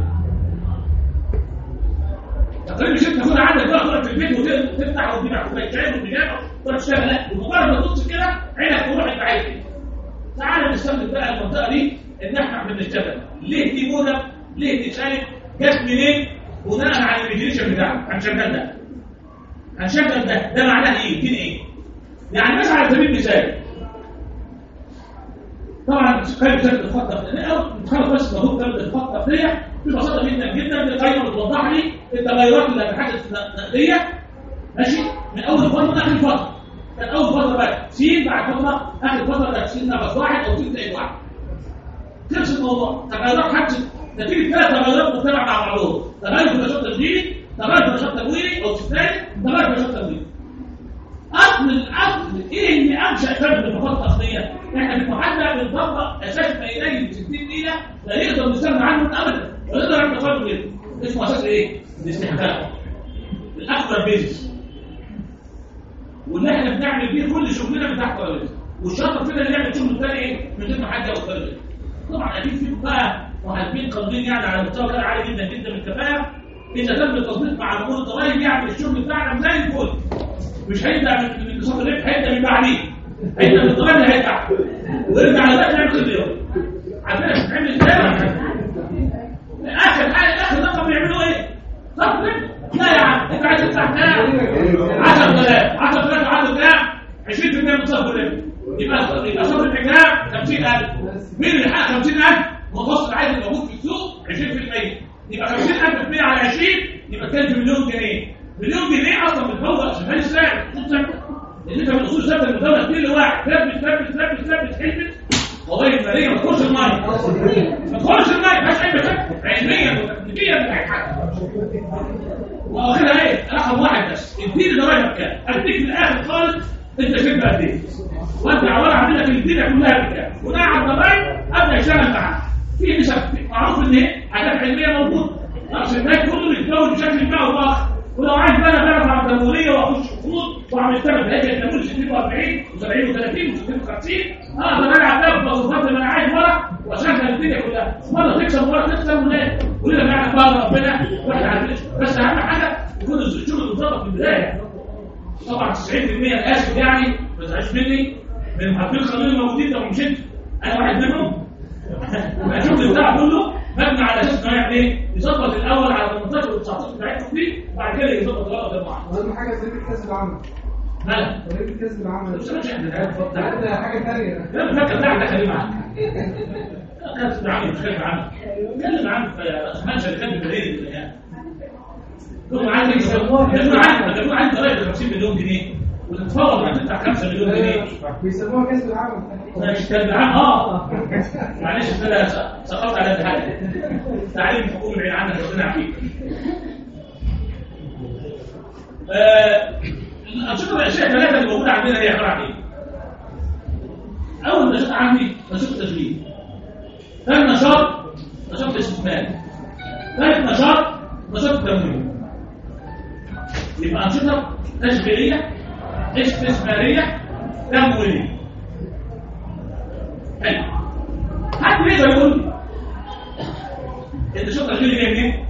تقريبا مش انت تكون عندك بقى تروح في البيت وتفتح وتبيع كوبايه شاي وتجيبها وتروح تشتغل. لا، بمجرد ما تبص كده عينك تروح انت عايز ايه. تعالى نستخدم بقى المنطقه دي ان احنا بنشتغل. ليه دي موضه؟ ليه دي شايف؟ جت منين؟ بناء على الايميجريشن بتاعك. هنشغل ده هنشغل ده ده معناه ايه؟ دي ايه؟ يعني مثلا على سبيل المثال طبعا كيف شكل الخطه او نتخلص بس مفهوم كلمه الخطه التقنيه ببساطه جدا جدا. القائمه بتوضح لي التغيرات اللي هتحدث نقديه ماشي من اول فتره لاخر فتره. كان اول فتره بقى سين، بعد فتره اخر فتره بقى سين ناقص واحد او سين زائد واحد. خلص الموضوع. تغيرات حدثت نتيجه ثلاث تغيرات مجتمع مع بعضهم: تغير في النشاط التشغيلي، تغير في النشاط التمويلي او استثنائي، تغير في النشاط التمويلي. اصل الاصل ايه اللي انشا كلمه الخطه التقنيه؟ احنا بنتحدى بنطبق اساس بياني ب ستين دقيقه لا يقدر نستغنى عنه ابدا ولا نقدر نعمل تفاضل غيره. اسمه اساس ايه؟ الاستحقاق. الاكبر بيزنس. واللي احنا بنعمل بيه كل شغلنا من تحت الرئيس. والشاطر فينا اللي يعمل شغل ثاني ايه؟ من غير ما حد ياخد باله. طبعا اكيد في بقى محاسبين قانونيين يعني على مستوى كده عالي جدا جدا من الكفاءه. اذا تم التصديق مع امور الضرائب يعمل الشغل بتاعنا زي الفل. مش هيبدا من انتصار الربح، هيبدا من بعديه. هيبدا من الضرائب اللي هيدفع. ويرجع على ده نعمل كل يوم. عارفين بنعمل ازاي؟ اخر حاجه اخر رقم بيعملوا ايه؟ صح كده؟ لا يا عم انت عايز تدفع كام؟ عشرة آلاف، عشرة آلاف وعدد كام؟ عشرين بالمية من صرف الربح. يبقى يبقى صرف الربح خمسين ألف. مين اللي حقق خمسين ألف؟ متوسط العائد اللي موجود في السوق عشرين بالمية. يبقى خمسين ألف بالمية على عشرين يبقى كام؟ مليون جنيه. مليون جنيه اصلا بتفوق شغال السعر. لان انت من اصول ثابته من الدوله اتنين لواحد ثابت ثابت ثابت ثابت حلمت قضايا ماليه ما تخش الميه ما تخش الميه ما فيهاش اي مشاكل علميا وتكنيكيا بتاعتها. واخرها ايه؟ رقم واحد بس اديني ضرايبك كام؟ اديك في الاخر خالص انت شايف قد ايه؟ وانت عباره عن انك الدنيا كلها بكام؟ بناء على الضرايب ابدا اشتغل معاك. في نسب معروف ان ايه؟ حاجات علميه موجوده. راس المال كله بيتكون بشكل ما او باخر. ولو عايز بقى بعرف على التمويليه واخش خطوط واعمل ثمن هيك التمويل ستين وأربعين وسبعين وثلاثين وستين وخمسين اقدر العب بقى بمواصفات اللي انا عايز ورا واشغل الدنيا كلها. مره تكسب ومره تكسب ولا ولنا نعرف بقى ربنا واحنا عارفين. بس اهم حاجه يكون الشغل متظبط في البدايه. طبعا تسعين بالمية اسف يعني ما تزعلش مني من المحاسبين القانونيين الموجودين ده مش انت. انا واحد منهم. الشغل بتاعه كله مبني على اساس انه يعمل ايه؟ يظبط الاول على تمنتاشر وتسعتاشر بتاعتهم فيه وبعد كده يظبط الغلط ده معاه. اهم حاجه طريقه كسب العمل. مالك؟ طريقه كسب العمل. مش مش احنا ده حاجه ثانيه. لا فاكر ده احنا خليه معاك. كسب العمل مش كسب العمل. اتكلم عن اسماء شركات بالليل يعني. كل عندي يقول عندي يقول عندي ضرائب خمسين مليون جنيه وتتفاوض مع تدفع خمسة مليون جنيه. بيسموها كسب العمل. مش كسب العمل اه. معلش كده سقطت على هذه حاجه. تعليم حكومي بعيد عنك ربنا يعافيك. الأنشطة الأشياء الثلاثة اللي موجودة عندنا هي عبارة عن إيه؟ أول نشاط عندي نشاط تشغيل. ثاني نشاط نشاط استثماري. ثالث نشاط نشاط تمويلي. يبقى أنشطة تشغيلية، استثمارية، تمويلية. حلو. حد يقدر يقول لي النشاط التشغيلي جاي منين؟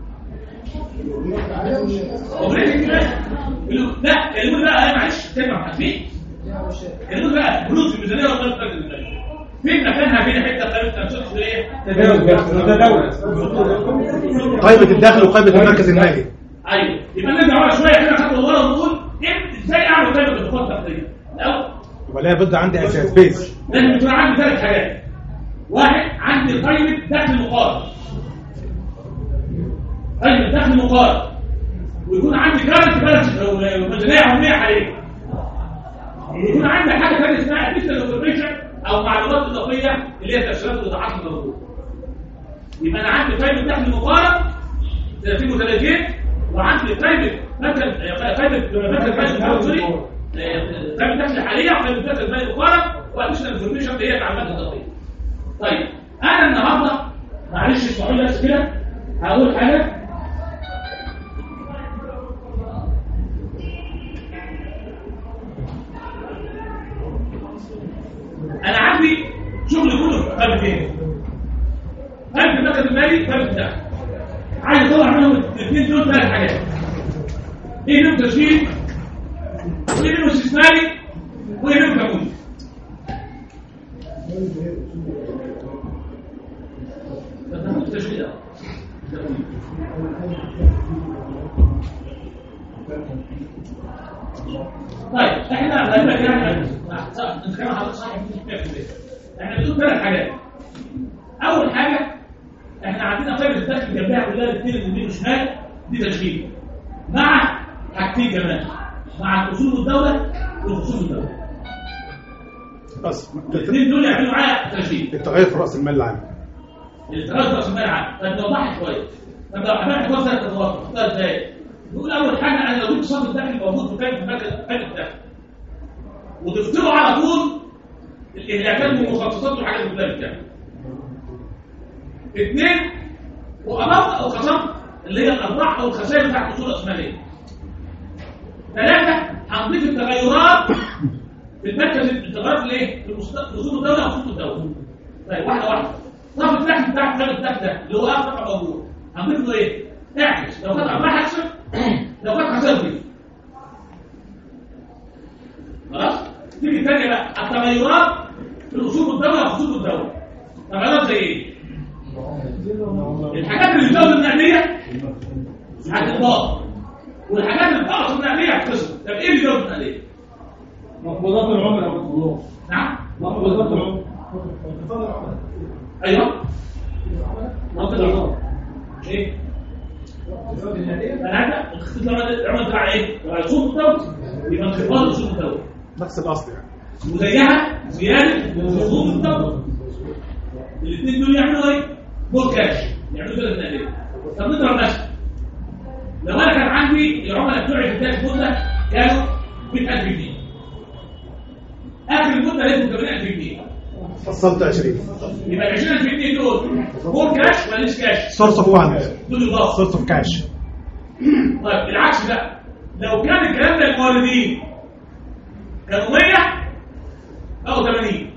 لا يقول بقى معلش كلمه محاسبين يقول بقى فلوس الميزانيه ولا الفرق الميزانيه فين مكانها فين حته قائمه التنشيط ايه تداول قائمه الدخل وقائمه المركز المالي. ايوه يبقى نرجع ورا شويه كده خطوه ورا ونقول ازاي اعمل قائمه الدخول التقديريه الاول. يبقى لها بد عندي اساس بيز. لازم يكون عندي ثلاث حاجات. واحد عندي قائمه دخل مقارن. قائمه دخل مقارن ويكون عندي كارت بالانس او ميزانيه عموميه حاليه. ويكون عندي حاجه ثانيه اسمها اديشنال انفورميشن او معلومات اضافيه اللي هي تفسيرات الاضاءات الموجوده. يبقى انا عندي قائمه دخل مقارن ثلاثين وثلاثين وعندي قائمه مثلا قائمه مثلا قائمه سوري قائمه دخل حاليه وقائمه دخل مالي مقارن واديشنال انفورميشن اللي هي معلومات اضافيه. طيب انا النهارده معلش اسمحوا لي بس كده هقول حاجه. انا عندي شغل كله في قلبين، قلب المكتب المالي قلب بتاعي، عايز اطلع منهم الاثنين دول ثلاث حاجات. ايه منهم تشغيل، وايه منهم استثماري، وايه منهم تمويل. بس ناخد التشغيل ده طيب احنا غالبا يعني نتكلم حضرتك صح مية في المية. احنا بنقول ثلاث حاجات. اول حاجه احنا عندنا قيمه الدخل جنبها كلها الاثنين اليمين والشمال دي تشغيل، مع حاجتين كمان، مع الاصول الدوله وخصوم الدوله. بس الاثنين دول يعملوا معايا تشغيل. التغير في راس المال العام. التغير في راس المال العام. طب نوضحها شويه. طب لو عملنا خلاص ثلاث خطوات ثلاث دقائق. نقول اول حاجه انا لو جبت صافي الدخل موجود في قيمه مركز الدخل وتفتروا على طول الاهلاكات والمخصصات والحاجات اللي كلها بتعمل. اثنين واضفت او خصمت اللي هي الارباح او الخسائر بتاعت الاصول الراسماليه. ثلاثه هنضيف التغيرات في المركز، التغيرات اللي ايه؟ في اصول الدوله وخصوص الدوله. طيب واحده واحده. صافي الدخل بتاع قيمه الدخل ده اللي هو اكثر موجود هنضيف له ايه؟ اعكس لو كانت ارباح اكثر لو كانت خسائر دي. خلاص؟ تيجي الثانيه بقى التغيرات في الاصول الدوله وخصوص الدوله. تغيرات زي ايه؟ الحاجات اللي بتزود النقديه هتنضاف، والحاجات اللي بتنقص النقديه هتكسر. طب ايه اللي بيزود النقديه؟ مقبوضات العمر او الطلوع. نعم؟ مقبوضات العمر. ايوه نقد العمر. ايه؟ ثلاثه انخفاض العمر بتاع ايه؟ لو هيصوم الدوله يبقى انخفاض اصول الدوله. نفس الاصل يعني. وزيها زياده اصول الدوله. الاثنين دول يعملوا ايه؟ مور كاش، يعملوا ثلاث نقديه. طب نضرب مثلا لو انا كان عندي العملاء بتوعي في بدايه المده كانوا مئة ألف جنيه، اخر المده لقيتهم ثمانين ألف جنيه، فصلت عشرين يبقى ال عشرين ألف جنيه دول مور كاش ولا ليش كاش؟ سورس اوف وان، دول يضاف سورس اوف كاش. طيب العكس بقى، لو كان الكلام ده الموردين كانوا مية او ثمانين،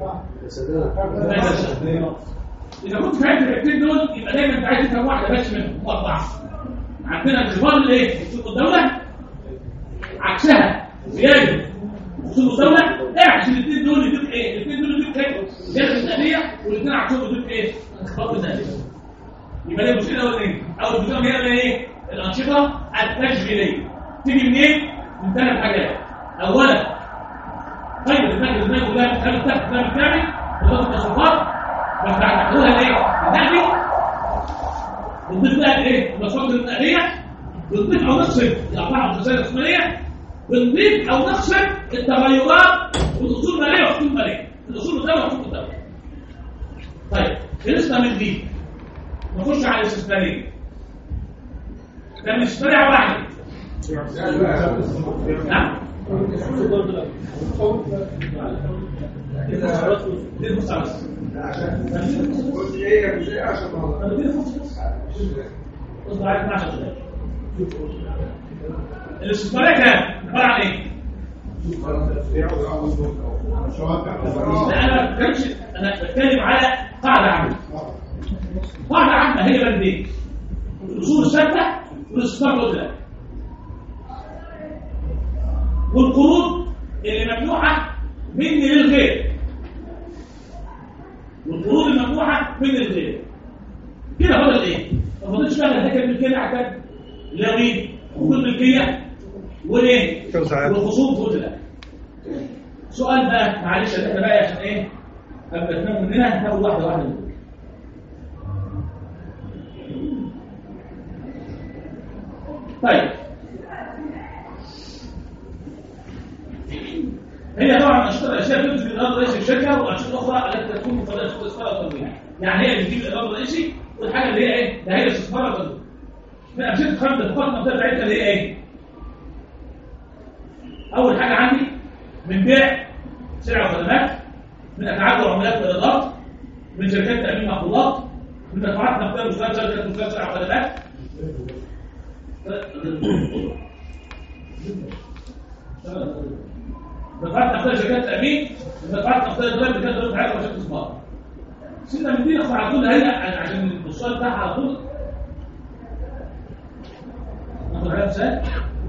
إذا كنت فهمت الحاجتين دول يبقى دايما أنت عايز تفهم واحدة بس منهم مو أربعة. عندنا انخفاض الإيه؟ أصول الدولة، عكسها زيادة أصول الدولة، اعكس الاثنين دول يدوك إيه؟ الاثنين دول يدوك إيه؟ زيادة النقدية، والاثنين عكسهم يدوك إيه؟ انخفاض النقدية. يبقى ده المشكلة الأولانية، أول مشكلة هي اللي إيه؟ الأنشطة التشغيلية. تيجي منين؟ من ثلاث حاجات. أولا قيمة المركز المالي كلها كانت تحت كلام كامل وضغط التصرفات، بس هتحولها لإيه؟ النقدي، ونضيف بقى الايه؟ المصادر النقديه، ونضيف او نخسر الارباح والخسائر الاستثماريه، ونضيف او نخسر التغيرات في الاصول الماليه والخصوم الماليه، الاصول الدوله وخصوم الدوله. طيب خلصنا من دي نخش على الاستثماريه. كان الاستثماريه عباره عن ايه؟ نعم؟ دي المستوى جزئيه جزئيه عشان الاستثمارية كان عبارة عن ايه؟ لا انا ما بتكلمش، انا بتكلم على قاعدة عامة. قاعدة عامة هي بندين الاصول الثابتة والاستثمار المطلق والقروض اللي ممنوعة مني للغير، والقروض الممنوعة من الغير. كده فضل ايه؟ ما فضلش بقى الهيكل الملكيه اعتاد لوين حقوق الملكيه والايه؟ والخصوم فضلت. سؤال بقى معلش احنا بقى عشان ايه؟ قبل ما نفهم مننا هناخد واحده واحده من دول. طيب هي طبعا اشطر الاشياء تنتج الاداره الرئيسي الشركه، والاشياء الاخرى التي تكون مقابله الاستثمار والتنميه. يعني هي بتجيب الاداره الرئيسي، والحاجه اللي هي ايه؟ ده هي الاستثمار والتنميه. من امثله الخمسه الفقره بتاعتها اللي هي ايه؟ اول حاجه عندي من بيع سلع وخدمات، من اتعاب وعملات وايرادات، من شركات تامين محفوظات، من مدفوعات نقديه وشركات شركات وشركات شرع خدمات. مدفوعات نقديه شركات تامين، مدفوعات نقديه ضرائب اللي كانت ضرائب حاجه وشركه استثمار. سيبنا من دي على طول هي عشان السؤال بتاعها على طول. ناخد عليها مثال.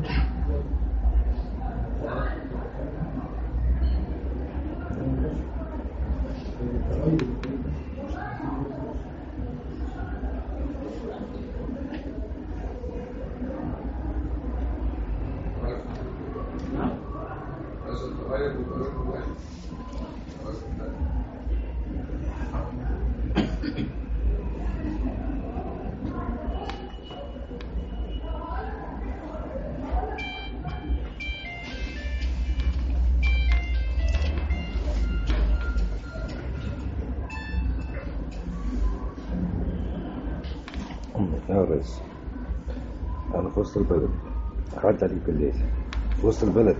يا ريس أنا في وسط البلد، عدى عليك بالليل في وسط البلد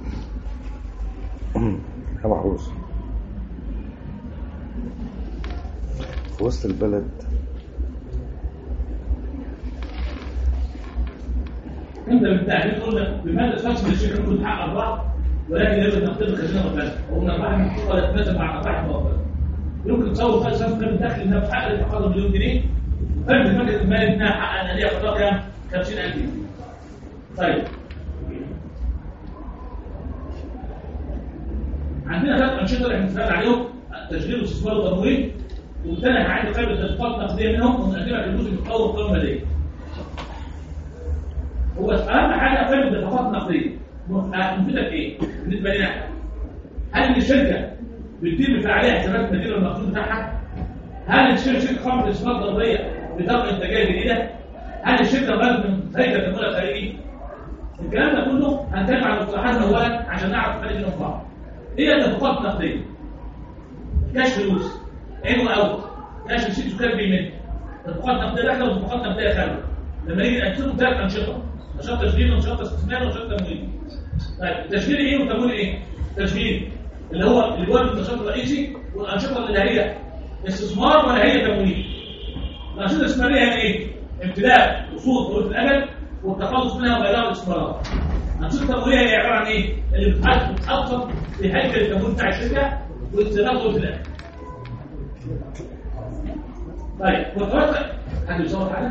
يا محروس، في وسط البلد. انت بالتعبير تقول لك بماذا تفصل الشركه كل حق ارباح ولكن يجب ان نقتضي خزينه مباشره ومن ارباح ولا تتناسب مع ارباح الموظف. يمكن تصور فلسفه كم الدخل انها بتحقق تقاضى مليون جنيه وكم المجلس المالي انها حقق ان هي قضاء كام؟ خمسين ألف جنيه. طيب عندنا ثلاث انشطه اللي بنتفق عليهم: التشغيل والاستثمار والتمويل، وبالتالي احنا عندنا قائمه تدفقات نقديه منهم ونقدمها في الجزء المتطور والقيمه الماليه. هو اهم حاجه قيمه التدفقات النقديه مفيده في ايه؟ بالنسبه لنا احنا. هل الشركه بتتم فعاليه حسابات المدير المخزون بتاعها؟ هل الشركه شركه خمر الاستثمار الضريبيه بتطرق انتاجيه جديده؟ هل الشركه غيرت من هيكل تمويل خارجي؟ الكلام ده كله هنتكلم عن المصطلحات اولا عشان نعرف الفرق بينهم وبعض. هي التدفقات النقديه. كاش فلوس، ان واوت، كاش ريسيت وكاش بيمنت. تدفقات نقديه داخله وتدفقات نقديه خارجه. لما نيجي نقسمهم ثلاث انشطه: نشاط تشغيل ونشاط استثمار ونشاط تمويل. طيب التشغيل ايه وتمويل ايه؟ التشغيل اللي هو اللي هو النشاط الرئيسي، والانشطه اللي هي استثمار ولا هي تمويل. الانشطه الاستثماريه هي ايه؟ امتلاك اصول طويله الاجل والتخلص منها وغيرها الاستثمارات. الانشطه التمويليه هي عباره عن ايه؟ اللي بتتحط في هيكل التمويل بتاع الشركه واستثمار طويله الاجل. طيب وتوسع حد يصور حاجه؟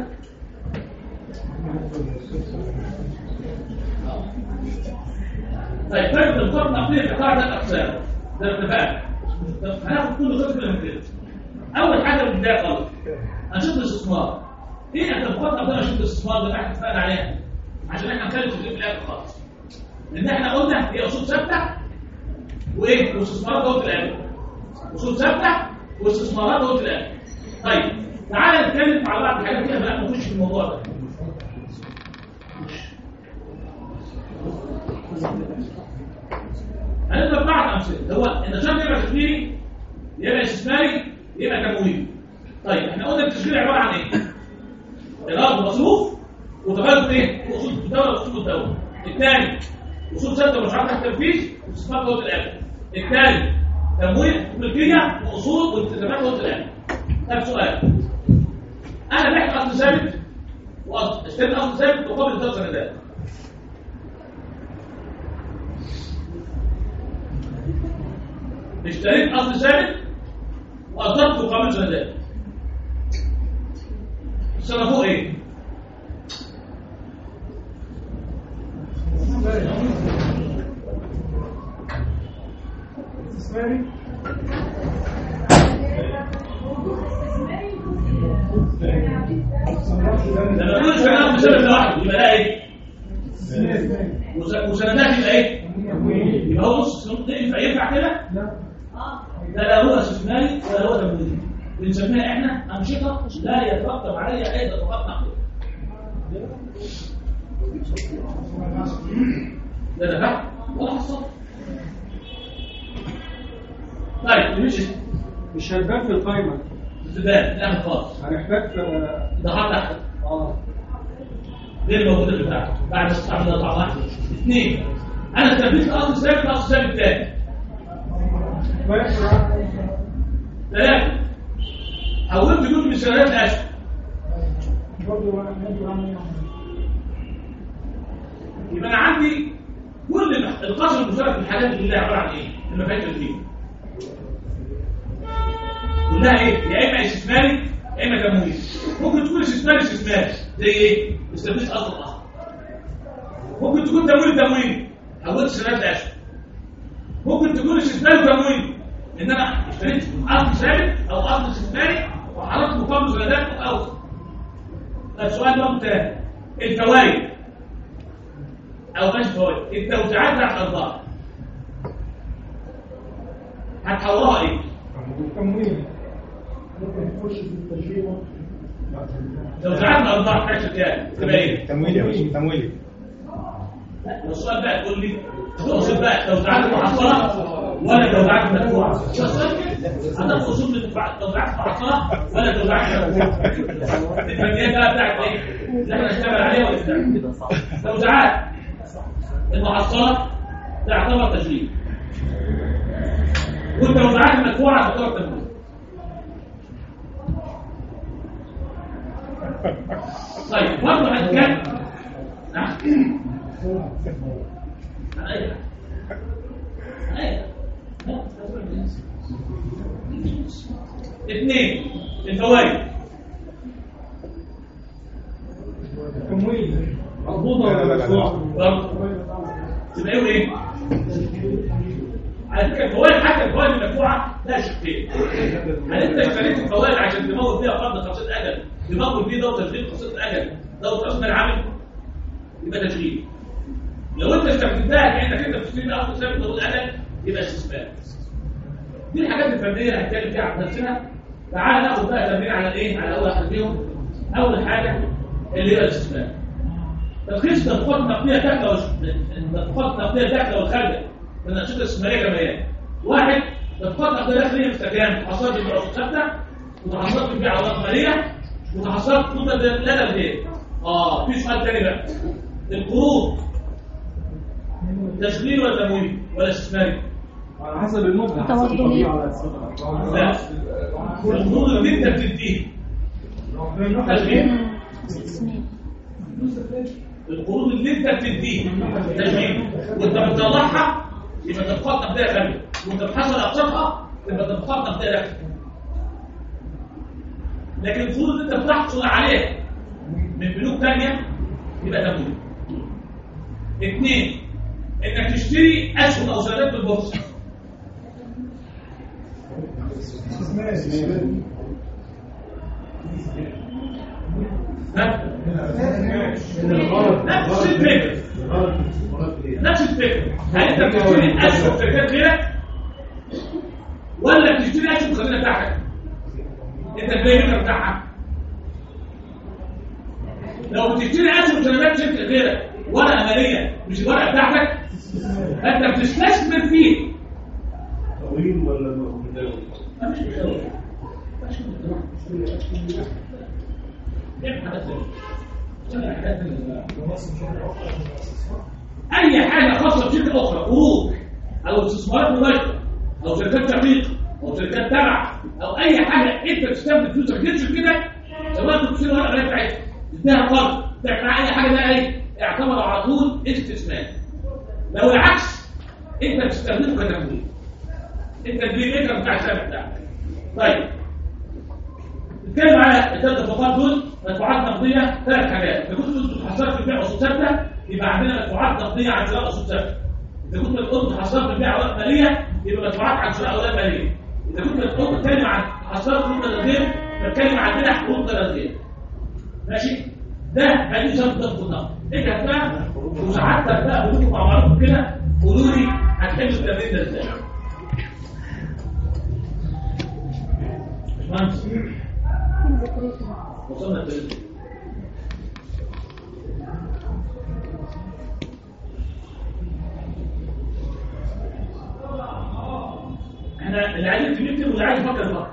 طيب فرق الخطوط النقديه في قاعده الاقسام ده اتفقنا. هناخد كل قسم من كده. اول حاجه من البدايه خالص انشطه الاستثمار. ايه التدفقات النقديه انشطه الاستثمار اللي احنا اتفقنا عليها؟ عشان احنا نتكلم في الاخر خالص. ان احنا قلنا هي اصول ثابته وايه؟ واستثمارات جوه الاجل. اصول ثابته واستثمارات جوه الاجل. طيب تعالى نتكلم مع بعض حاجات كده بقى نخش في الموضوع ده. هنضرب بعض امثله. هو النشاط يبقى تشغيلي يبقى استثماري يبقى تمويلي. طيب احنا قلنا التشغيل عباره عن ايه؟ ايراد ومصروف وتبادل ايه؟ اصول الدوله واصول الدوله. الثاني اصول ثابته ومشروعات تحت التنفيذ واستثمار جوه الاجل. الثاني تمويل ملكيه واصول والتزامات جوه الاجل. طيب سؤال، انا بحث اصل ثابت واصل اشتريت اصل ثابت مقابل ثلاث سندات. اشتريت اصل ثابت واصدرت مقابل سندات. صرفوه ايه؟ استثماري لما كل شغال بسبب لوحده يبقى ده ايه؟ وسندات يبقى ايه؟ يبقى هو نص ينفع ينفع كده؟ لا لا هو استثماري ولا هو تمويلي. بنسميها احنا انشطه لا يترتب عليها اي تدفقات نقديه. ده دفع ولا حصل. طيب مش مش هتبان في القايمه. تبان لا خالص. هنحتاج ده حط تحت. اه غير الموجوده بتاعته بعد ما استعملنا طبعا واحد اثنين. انا استفدت اصل ثابت اصل ثابت ثاني. ثلاثه حولت جزء من سندات لاسهم. يبقى انا عندي كل القسم المشترك في الحاجات دي كلها عباره عن ايه؟ المفاهيم اللي كلها ايه؟ يا اما استثماري يا اما تمويل. ممكن تكون استثماري استثماري زي ايه؟ استثمار اصل الاصل. ممكن تكون تمويل تمويل حولت سندات لاسهم. ممكن تكون استثماري تمويل ان انا اشتريت اصل ثابت او اصل استثماري وحركت مقابل سندات او السؤال ده تاني، الفوائد او مش فوائد، التوزيعات بتاعت الارباح هتحولها ايه؟ تمويل. ممكن تخش في التشغيل. توزيعات الارباح بتاعت كام؟ تبقى ايه؟ تمويلي يا باشا تمويلي. والسؤال بقى تقول لي تقصد بقى توزيعات المحصله ولا توزيعات المدفوعه؟ انا تقصد لي توزيعات المحصله ولا توزيعات المدفوعه؟ الفنيات بقى بتاعت ايه؟ اللي احنا نشتغل عليها ولا توزيعات المحصله تعتبر تشغيل والتوزيعات المدفوعه تعتبر تمويل. طيب برضه هنتكلم نعم ايوه ايوه اثنين الفوائد تمويل مربوطه ولا مدفوعه؟ تبقى ايه وايه؟ على فكره الفوائد حتى الفوائد المدفوعه لا شك فيها. هل انت اشتريت الفوائد عشان تمول فيها فرض خاصيه اجل، تمول فيه دوره تشغيل خاصيه اجل، دوره راس مال عامل، يبقى تشغيل. لو انت استخدمتها كانك انت بتشتري بقى اخد ثابت ضروري اجل يبقى استثمار. دي الحاجات الفنيه اللي هنتكلم فيها عن نفسنا. تعال ناخد بقى تمرين على الايه؟ على اول واحد فيهم. اول حاجه اللي هي الاستثمار. تلخيص التدفقات النقديه داخله التدفقات النقديه داخله والخارجه من الانشطه الاستثماريه كمان. واحد تدفقات نقديه داخليه مستكان محصلات البيع ثابته وتحصلات البيع اوراق ماليه وتحصلات قيمه لدى الغير. اه في سؤال ثاني بقى. القروض تشغيل ولا تمويل ولا استثماري؟ على حسب المبلغ حسب الطبيعه على اساس لا القروض اللي انت بتديها تشغيل القروض اللي انت بتديها تشغيل وانت بتطلعها يبقى تدفقات نقديه خارجيه وانت بتحصل اقساطها يبقى تدفقات نقديه داخليه. لكن القروض اللي انت بتحصل عليها من بنوك ثانيه يبقى تمويل. اثنين انك تشتري اسهم او سندات بالبورصه. نفس الفكره نفس الفكره هل انت بتشتري اسهم شركات غيرك ولا بتشتري اسهم خزينه بتاعتك؟ انت البيع بتاعها. لو بتشتري اسهم سندات شركه غيرك ورقه ماليه مش الورقه بتاعتك انت بتستثمر فيه. طويل ولا مداوم؟ مش مداوم مش مداوم اي حاجه خاصه بشركه اخرى قروض او استثمارات مباشره او شركات تحقيق او شركات تبع او اي حاجه انت بتستخدم فلوسك تمشي كده سواء كنت بتشتري ورقه ماليه بتاعتها تديها قرض تعمل اي حاجه بقى ايه اعتبر على طول استثمار. لو العكس انت بتستخدمه كتمويل انت البي ميكر بتاع الشركه بتاعتك. طيب نتكلم على الثلاث دفعات دول. مدفوعات نقديه ثلاث حاجات. اذا كنت بتحصل في البيع اصول ثابته يبقى عندنا مدفوعات نقديه عن شراء اصول ثابته. اذا كنت بتقول بتحصل في البيع اوراق ماليه يبقى مدفوعات عن شراء اوراق ماليه. اذا كنت بتقول بتتكلم عن حصلات قروض غير بتكلم عن منح قروض غير. ماشي؟ ده هدي شرط ضبط النقد. انت هتفهم وساعات بقى بتقولوا مع بعضكم كده قولوا لي هتحلوا التمرين ده ازاي؟ باشمهندس وصلنا التمرين. احنا اللي عايز يكتب واللي عايز يفكر يفكر.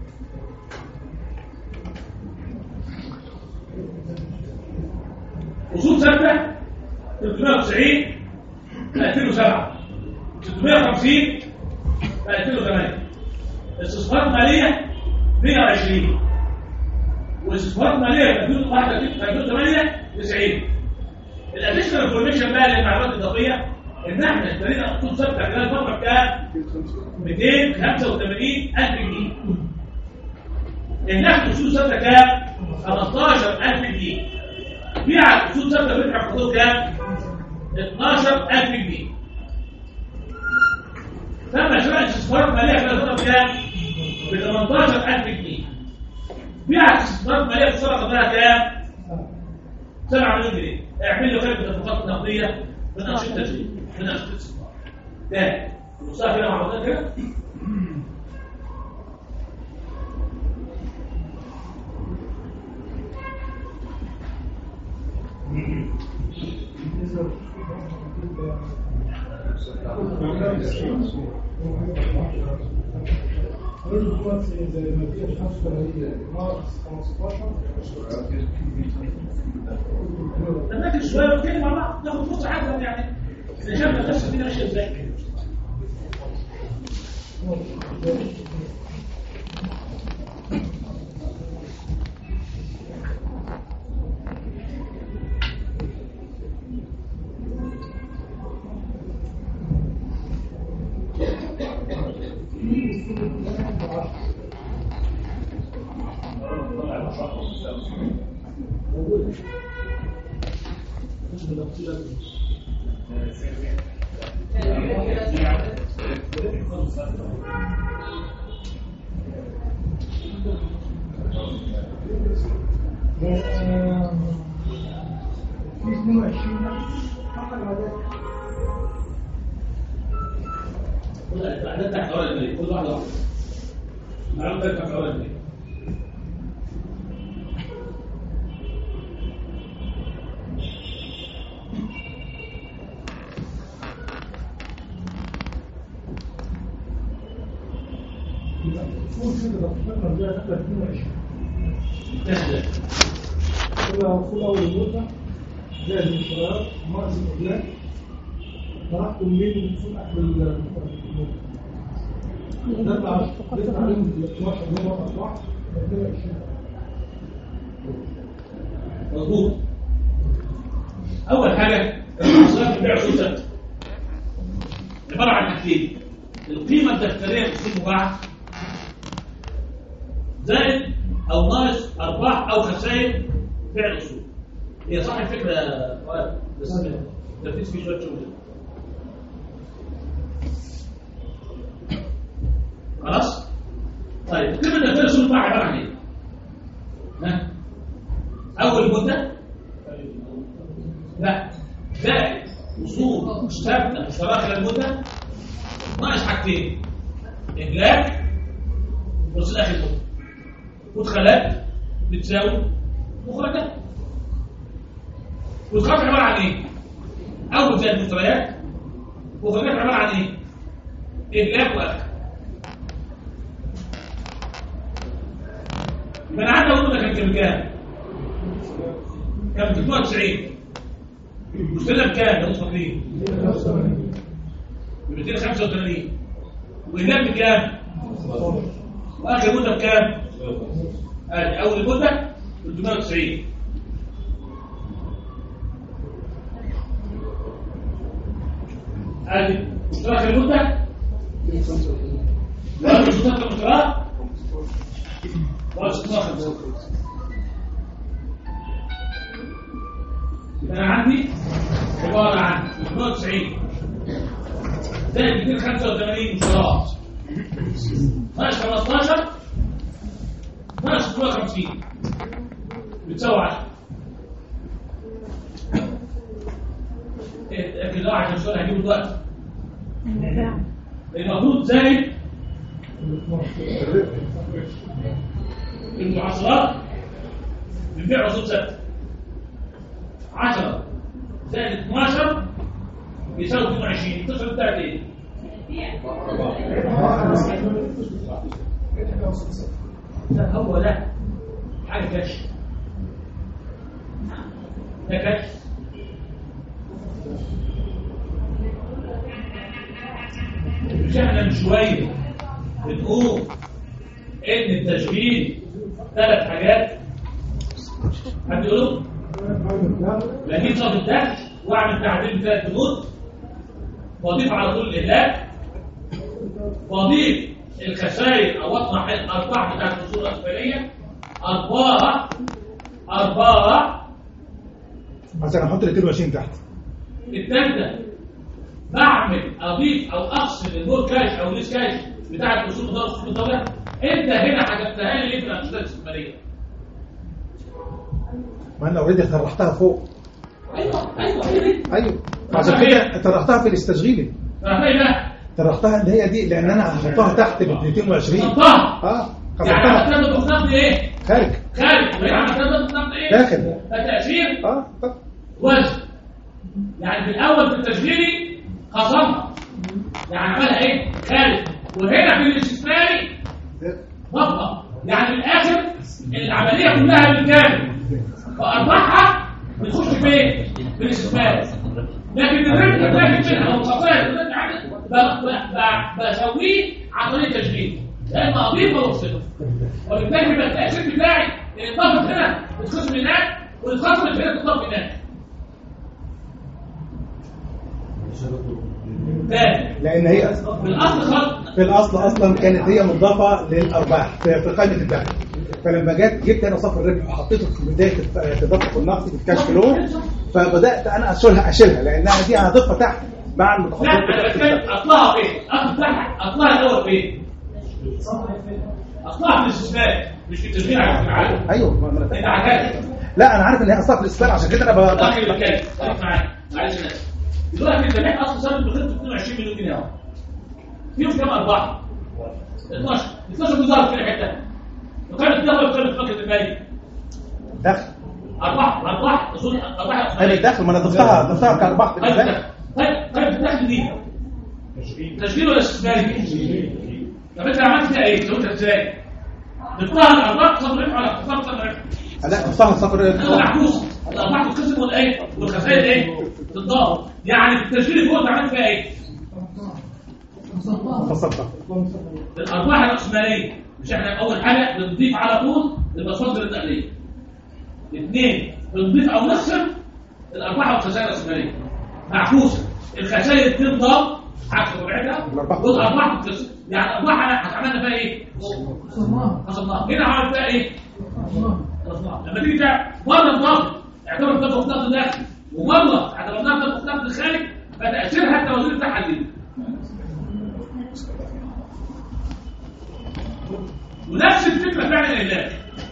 اصول ثابته ثلاثمائة وتسعين في ألفين وسبعة ستمائة وخمسين في ألفين وثمانية. استثمارات ماليه مية وعشرين واستثمارات ماليه في ألفين وثمانية تسعين. الاديشنال انفورميشن بقى للمعلومات الاضافيه ان احنا اشترينا اصول ثابته خلال الفتره بتاع مئتين وخمسة وثمانين ألف جنيه. النقد اصول ثابته كام؟ خمستاشر ألف جنيه. بيع اصول ثابته بيدفع حقوق كام؟ اتناشر ألف جنيه. تم شراء استثمارات ماليه خلال الفتره بكام؟ ب تمنتاشر ألف جنيه. بيع استثمارات ماليه في الصفقه بتاعها كام؟ سبعة مليون جنيه. اعمل له كام تدفقات نقديه من انشطه تشغيل من انشطه استثمار. ده المصطلح كده مع بعضنا كده. نركز شويه ونتكلم مع بعض ناخد فرصه حاجه يعني نشوف القصه دي ماشيه ازاي. بعدين تحت اول الملك كل واحده واحده معلومه تحت اول الملك. كل أول المدة زي المشتريات ناقص الإبلاغ طرحت منين من سوق أحد المدة ده عشرة عليهم اتناشر يوم أربعة اتنين وعشرين. مظبوط. أول حاجة المصاريف بيع أصول ثابتة عبارة عن حاجتين: القيمة الدفترية في السوق مباعة زائد أو ناقص أرباح أو خسائر بيع الأصول. هي صح الفكرة يا فؤاد بس تركيز فيه شوية شغل. خلاص؟ طيب القيمة الدفترية السوق مباعة عبارة عن إيه؟ ها؟ أول مدة لا زائد أصول ثابتة مشتركة خلال المدة ناقص حاجتين: إهلاك بص الآخر المدة مدخلات بتساوي مخرجات. مدخلات عبارة عن ايه؟ أول زائد مشتريات. مخرجات عبارة عن ايه؟ إهلاك وأخذ. يبقى أنا عندي أقول لك كان بكام؟ كان ب اتنين وتسعين. مشتريات بكام؟ لو فاكرين؟ ب مئتين وخمسة وثمانين. وإهلاك بكام؟ وآخر مدة بكام؟ ادي اول مده ثلاثمائة وتسعين. ادي مشترك المده وادي مشترك المشترك وادي ستمائة وخمسين. انا عندي عباره عن ثلاثمائة وتسعين زائد مئتين وخمسة وثمانين مشترك ناقص خمستاشر ناقص ستمائة وخمسين بتساوي عشرة. لكن لو عشان السؤال هجيبه دلوقتي المفروض زائد المعاصرات بنبيع اصول ثابته عشرة زائد اتناشر بيساوي اتنين وعشرين. التصل بتاعت ايه؟ لا هو ده حاجه كشف. ده كشف. مش احنا من شويه بنقول ان التشغيل ثلاث حاجات. حد يقول بجيب صف الدخل واعمل تعديل بثلاث بنود واضيف على طول الاهلاك واضيف الخسائر او اطرح الارباح بتاعت الاصول الاسفليه ارباح ارباح مثلا احط ال مئتين وعشرين تحت. الثالثه بعمل اضيف او اقسم النور كاش او ليس كاش بتاعت الاصول الدوله اصول الدوله. انت هنا حسبتها لي ليه في الانشطه الاستثماريه؟ ما انا اوريدي طرحتها فوق. ايوه ايوه هي دي ايوه عشان كده طرحتها في الاستشغيلي. طرحتها ايه بقى؟ طرحتها اللي هي دي لان انا هحطها تحت ال مئتين وعشرين. حطها اه يعني حطها عملتها بالنقد ايه؟ خارج خارج وهي عملتها بالنقد ايه؟ داخل. التأشير اه طب وزن. يعني في الاول في التشغيلي خصمها يعني عملها ايه؟ خارج. وهنا في الاستثماري ضبطها يعني في الاخر العمليه كلها بالكامل فارباحها بتخش فين؟ في الاستثمار. لكن الربح بتاعت منها او الخسائر اللي انا بسويه عن طريق التشغيل يا اما اضيفه واقسمه. وبالتالي بيبقى التاثير بتاعي ان الضغط هنا بتخصم هناك والخصم هنا بتضاف هناك. لان هي في الاصل خالص في الاصل اصلا كانت هي مضافه للارباح في في قائمه الدخل. فلما جيت جبت انا صافي الربح وحطيته في بدايه تدفق النقد في الكاش فلو فبدات انا اشيلها اشيلها لانها دي هضيفها تحت مع لا المتخصصين. انا بتكلم اطلعها فين؟ اطلعها اطلعها الاول فين؟ اطلعها في الاستثمار مش في التشغيل على العالم. ايوه ما انا انت فاهم. عجبك لا انا عارف ان هي اصلا في الاستثمار عشان كده انا ب- طيب بتكلم خليك معايا معلش انا دلوقتي الجميع اصلا صار بخطه اثنين وعشرين مليون جنيه اهو. فيهم كام ارباح؟ اثناشر اثناشر دولار في الحته. وكانت الدخل وكانت فكره المالي دخل. ارباح ارباح اصول ارباح انا الدخل ما انا ضفتها ضفتها كارباح بالنسبه لي. طيب طيب الدخل دي تشغيل ولا استثماري؟ طب انت عملت فيها ايه؟ سويتها ازاي؟ ضفتها الارباح صار ربح على اقتصاد صار ربح. لا ضفتها صفر معكوس الارباح تتقسم ولا ايه؟ والخسائر ايه؟ تتضاف. يعني التشغيل فوق عملت فيها ايه؟ فصلتها. الارباح الراسماليه مش احنا اول حاجه بنضيف على طول المصادر النقديه. اثنين بنضيف او نخسر الارباح والخسائر الراسماليه معكوسه. الخسائر تنضاف عكس طبيعتها والارباح بتتقسم. يعني الارباح عملنا فيها ايه؟ خسرناها. هنا عملنا فيها ايه؟ خسرناها. لما تيجي مره الضغط اعتبر الضغط في نقد داخل ومره اعتبرناها الضغط في نقد خارج فتاثيرها التوازن بتاعها دي. ونفس الفكره فعلا العلاج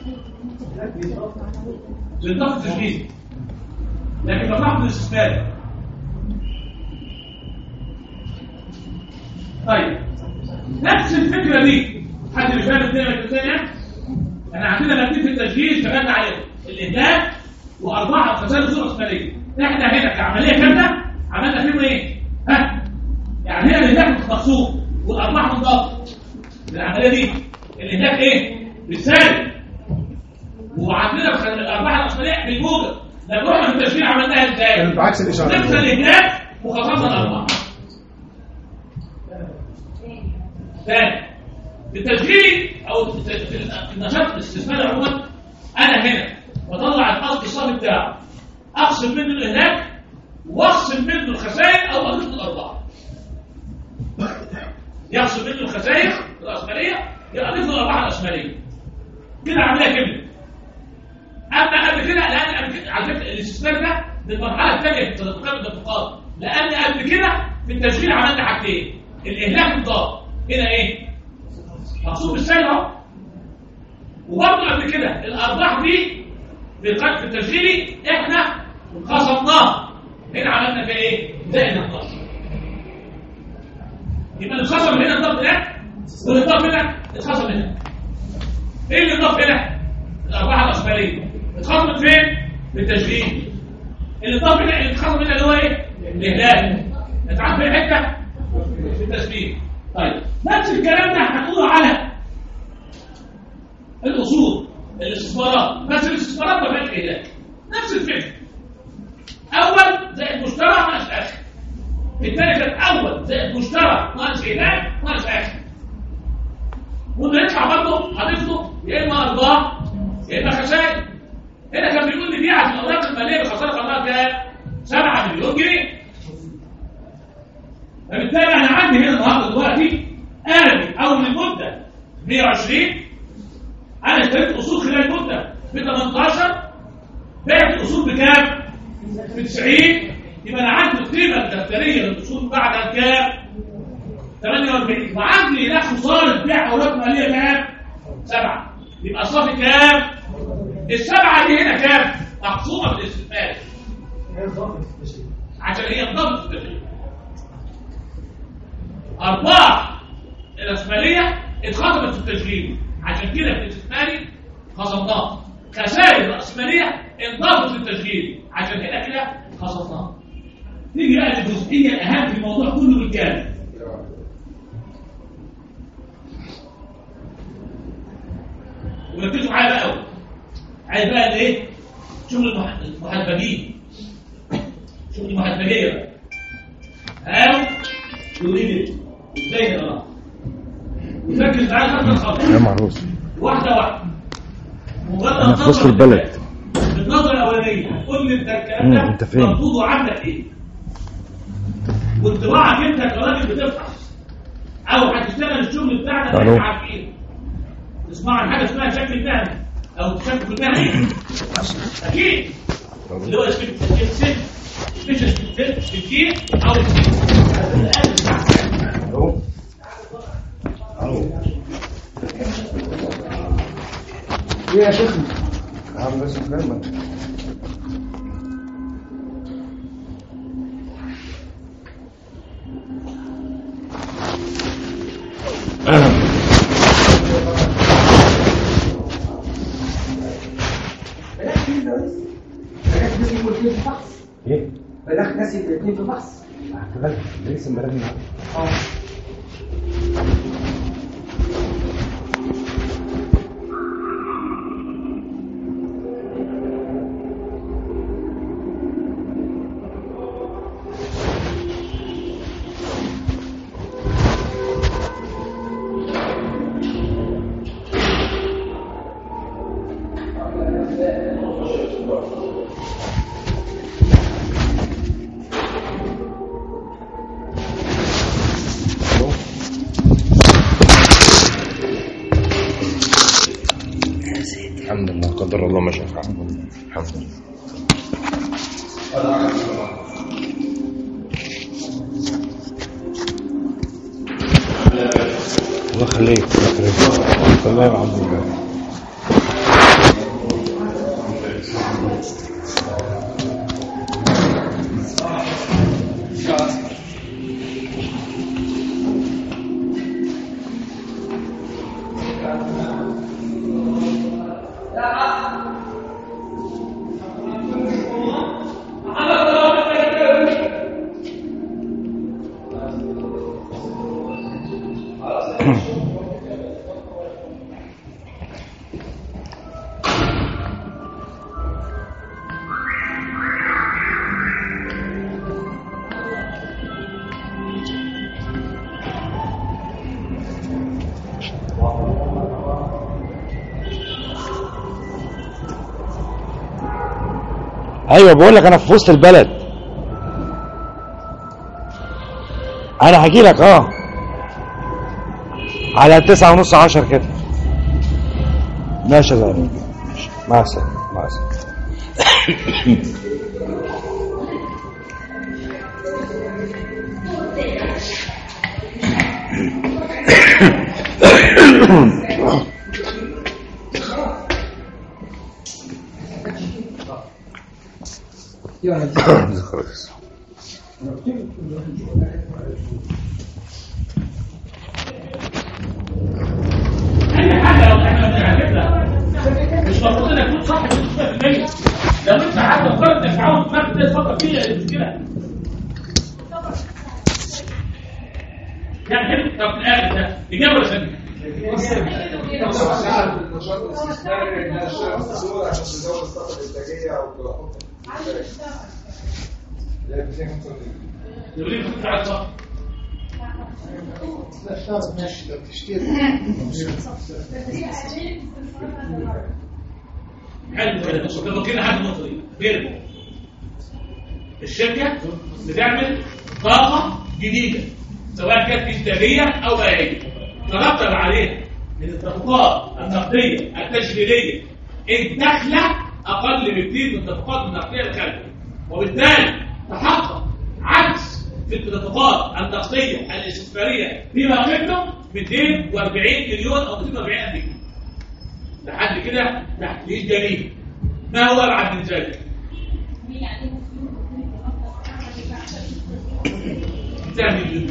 بالضغط التشغيلي لكن بالضغط الاستثماري. طيب نفس الفكره دي حد مش فاهم الدنيا الثانيه. احنا عندنا مادتين في التشغيل اشتغلنا عليهم الاهلاك وارباح الخسائر الاصول الراسماليه. احنا هنا كعمليه كامله عملنا فيهم ايه؟ ها يعني هنا الاهلاك مقسوم والارباح منضبطه. العمليه دي الاهلاك ايه؟ بالسالب وعندنا الارباح الراسماليه بالموجب. لما رحنا في التشغيل عملناها ازاي؟ بعكس الاشاره. نفس الاهلاك وخفضنا الارباح. ثاني في التشغيل او في النشاط الاستثماري عموما انا هنا بطلع الاصل الصافي بتاعه اقسم منه الاهلاك واقسم منه الخسائر او اضيف الارباح. يقسم منه الخسائر الراسماليه يضيف الارباح الراسماليه. كده عمليه كامله. اما قبل كده لان قبل كده على فكره الاستثمار ده بالمرحله الثانيه في تدفقات التدفقات لان قبل كده في التشغيل عملنا حاجتين الاهلاك مضاف هنا ايه؟ مقصود بالسالب اهو. وبرضه قبل كده الارباح دي في التشغيلي احنا خصمناها هنا عملنا فيها ايه؟ زائد اثناشر. يبقى الخصم هنا الضغط هناك والضغط هنا اتخصم هنا. ايه اللي اتضاف هنا؟ الارباح الراسماليه اتخصمت فين؟ في التشغيل. اللي اتضاف هنا اللي اتخصم هنا اللي هو ايه؟ الاهلاك. انت عارف فين حته؟ في التشغيل. طيب نفس الكلام ده هنقوله على الاصول الاستثمارات بس الاستثمارات ما فيهاش اهلاك. نفس الفكره. اول زائد مشترى ناقص اخر. الثاني كان اول زائد مشترى ناقص اهلاك ناقص اخر. وانه يطلع برضه هضيف له الاصول بكام؟ ب تسعين. يبقى انا عندي القيمه الدفتريه للاصول بعد كام؟ ثمانية وأربعين. وعندي هناك خساره بيع اوراق ماليه كام؟ سبعه. يبقى صافي كام؟ السبعه دي هنا كام؟ مقسومه بالاستثمار عشان هي انضبط في التشغيل. ارباح الراسماليه اتخصمت في التشغيل عشان كده في الاستثماري خصمناه. خسائر الراسماليه انضافت في التشغيل عشان كده كده خصمناه. نيجي بقى للجزئيه الاهم في الموضوع كله بالكامل. وركزوا معايا بقى قوي. عايز بقى الايه؟ شغل المحاسبين. شغل المحاسبيه بقى. او يريد ازاي نقرا؟ وركز معايا خطوه خطوه. يا معروف. واحده واحده. مجرد انا في وسط البلد. النظره الاولانيه قول لي انت الكلام ده انت فين؟ مردود وعندك ايه؟ وانطباعك انت كراجل بتفحص او هتشتغل الشغل بتاعك احنا عارفين. تسمع عن حاجه اسمها شكل مهني او تشكل مهني اكيد اللي هو سبيشال سبيشال سبيشال او الو الو يا شيخنا عم بس كلمه. ايه؟ بلغت ناس الاثنين في البحث. بلغت لسه بلغنا. اه الحمد لله قدر الله ما شاء فعل. الحمد لله. الله يخليك الله يخليك الله يرحمه الله. ايوه بقول لك انا في وسط البلد. انا هجي لك اه على تسعة ونص عشر كده. ماشي يا زلمه مع السلامه مع السلامه. خلاص اي حاجه لو احنا بنعملها مش المفروض انك تكون صح مية في المية. لو انت حتى فكرت انك عاوز دماغك تفكر فيها المشكله يعني حلو. طب الاخر ده اجابه ولا ثانيه؟ النشاط الاستثماري انها تشتغل في السوق عشان تزود الطاقه الانتاجيه او تحط لا بتساهم يقول لي كنت عايز صح حلو كده. طب كده حاجه نقطه دي غير الشركه بتعمل طاقه جديده سواء كانت انتاجيه او بيئيه ترتب عليها من الطاقات النقديه التشغيليه الداخله اقل بكتير من الاتفاقات النقديه الخارجيه، وبالتالي تحقق عجز في الاتفاقات النقديه الاستثماريه فيما قيمته مئتين وأربعين مليون او مئتين وأربعين ألف جنيه. لحد كده تحت ايد جميل. ما هو ابعد من ذلك؟ تعمل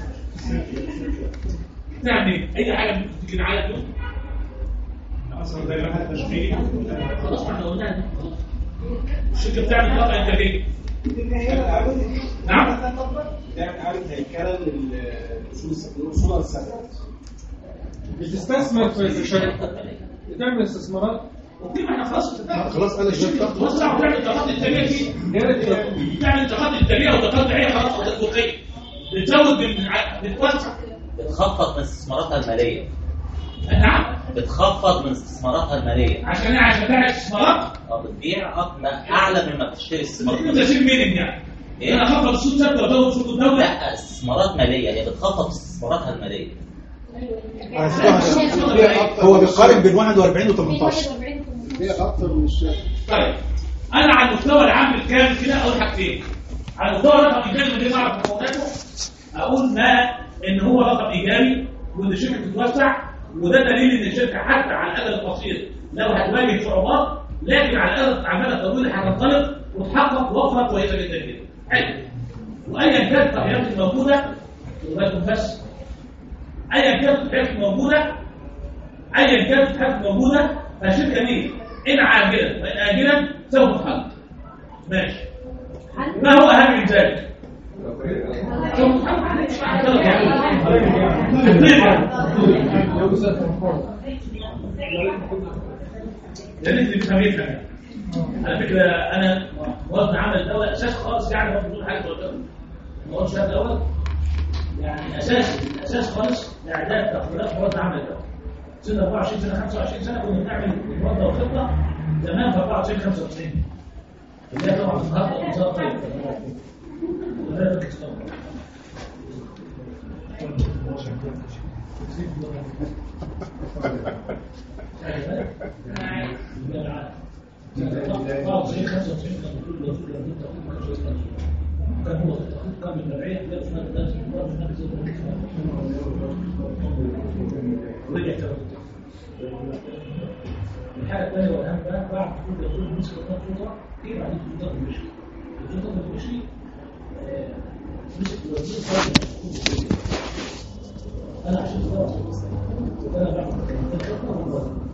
تعمل اي حاجه ممكن تيجي على دول اصلا زي ما احنا تشغيل خلاص احنا قلنا الشركه بتعمل طاقه انتاجيه. نعم تعمل عارف هيكله للاصول السنوات بتستثمر في شركه بتعمل استثمارات وفي ما احنا خلاص خلاص انا شفت توسع وتعمل طاقات انتاجيه فيه. تعمل طاقات انتاجيه وطاقات دعيه خلاص تطبيقيه بتزود من بتوسع بتخفض من استثماراتها الماليه. نعم بتخفض من استثماراتها الماليه عشان عشان تعمل استثمارات اه بتبيع أكتر- اعلى مما بتشتري استثمارات انت شيل مين يعني؟ إيه؟ انا اخفض السوق ثابته وازود سوق الدوله. لا استثمارات ماليه، هي بتخفض استثماراتها الماليه. هو بيقارن بين واحد وأربعين و تمنتاشر. هي اكتر من الشركه. طيب انا على المستوى العام بالكامل كده اقول حاجتين. على المستوى الرقم ايجابي من غير ما اعرف مكوناته اقول ما ان هو رقم ايجابي وان الشركه تتوسع، وده دليل ان الشركه حتى على الاجل القصير لو هتواجه صعوبات لكن على الاجل على المدى الطويل هتنطلق وتحقق وفره كويسه جدا جدا. حلو. وايا كانت التغييرات الموجوده وبالكم بس ايا كانت التغييرات الموجوده ايا كانت التغييرات الموجوده فالشركه دي ان عاجلا وان اجلا سوف تتحقق. ماشي. ما هو اهم من ذلك؟ سوف يا ريت تفهميها. على فكره انا وزن عمل الاول اساس خالص يعني هو بدون حاجه قلت ما قلتش هذا الاول يعني اساس الاساس خالص اعداد تقريرات وزن عمل الاول سنه أربعة وعشرين سنه خمسة وعشرين سنه كنا بنعمل وضع وخطه زمان في أربعة وتسعين خمسة وتسعين اللي هي طبعا تتحقق انتصار طيب ولا تكسر كان هو التخطيط كان من نوعيه غير اسمها الدرس الكبار من نفس ورجع كده. الحاجه الثانيه والاهم بقى بعد كل دخول مسك الخطوط في بعدين الخطوط المشي الخطوط المشي مسك الوزير صار انا عشان خلاص انا بعمل الخطه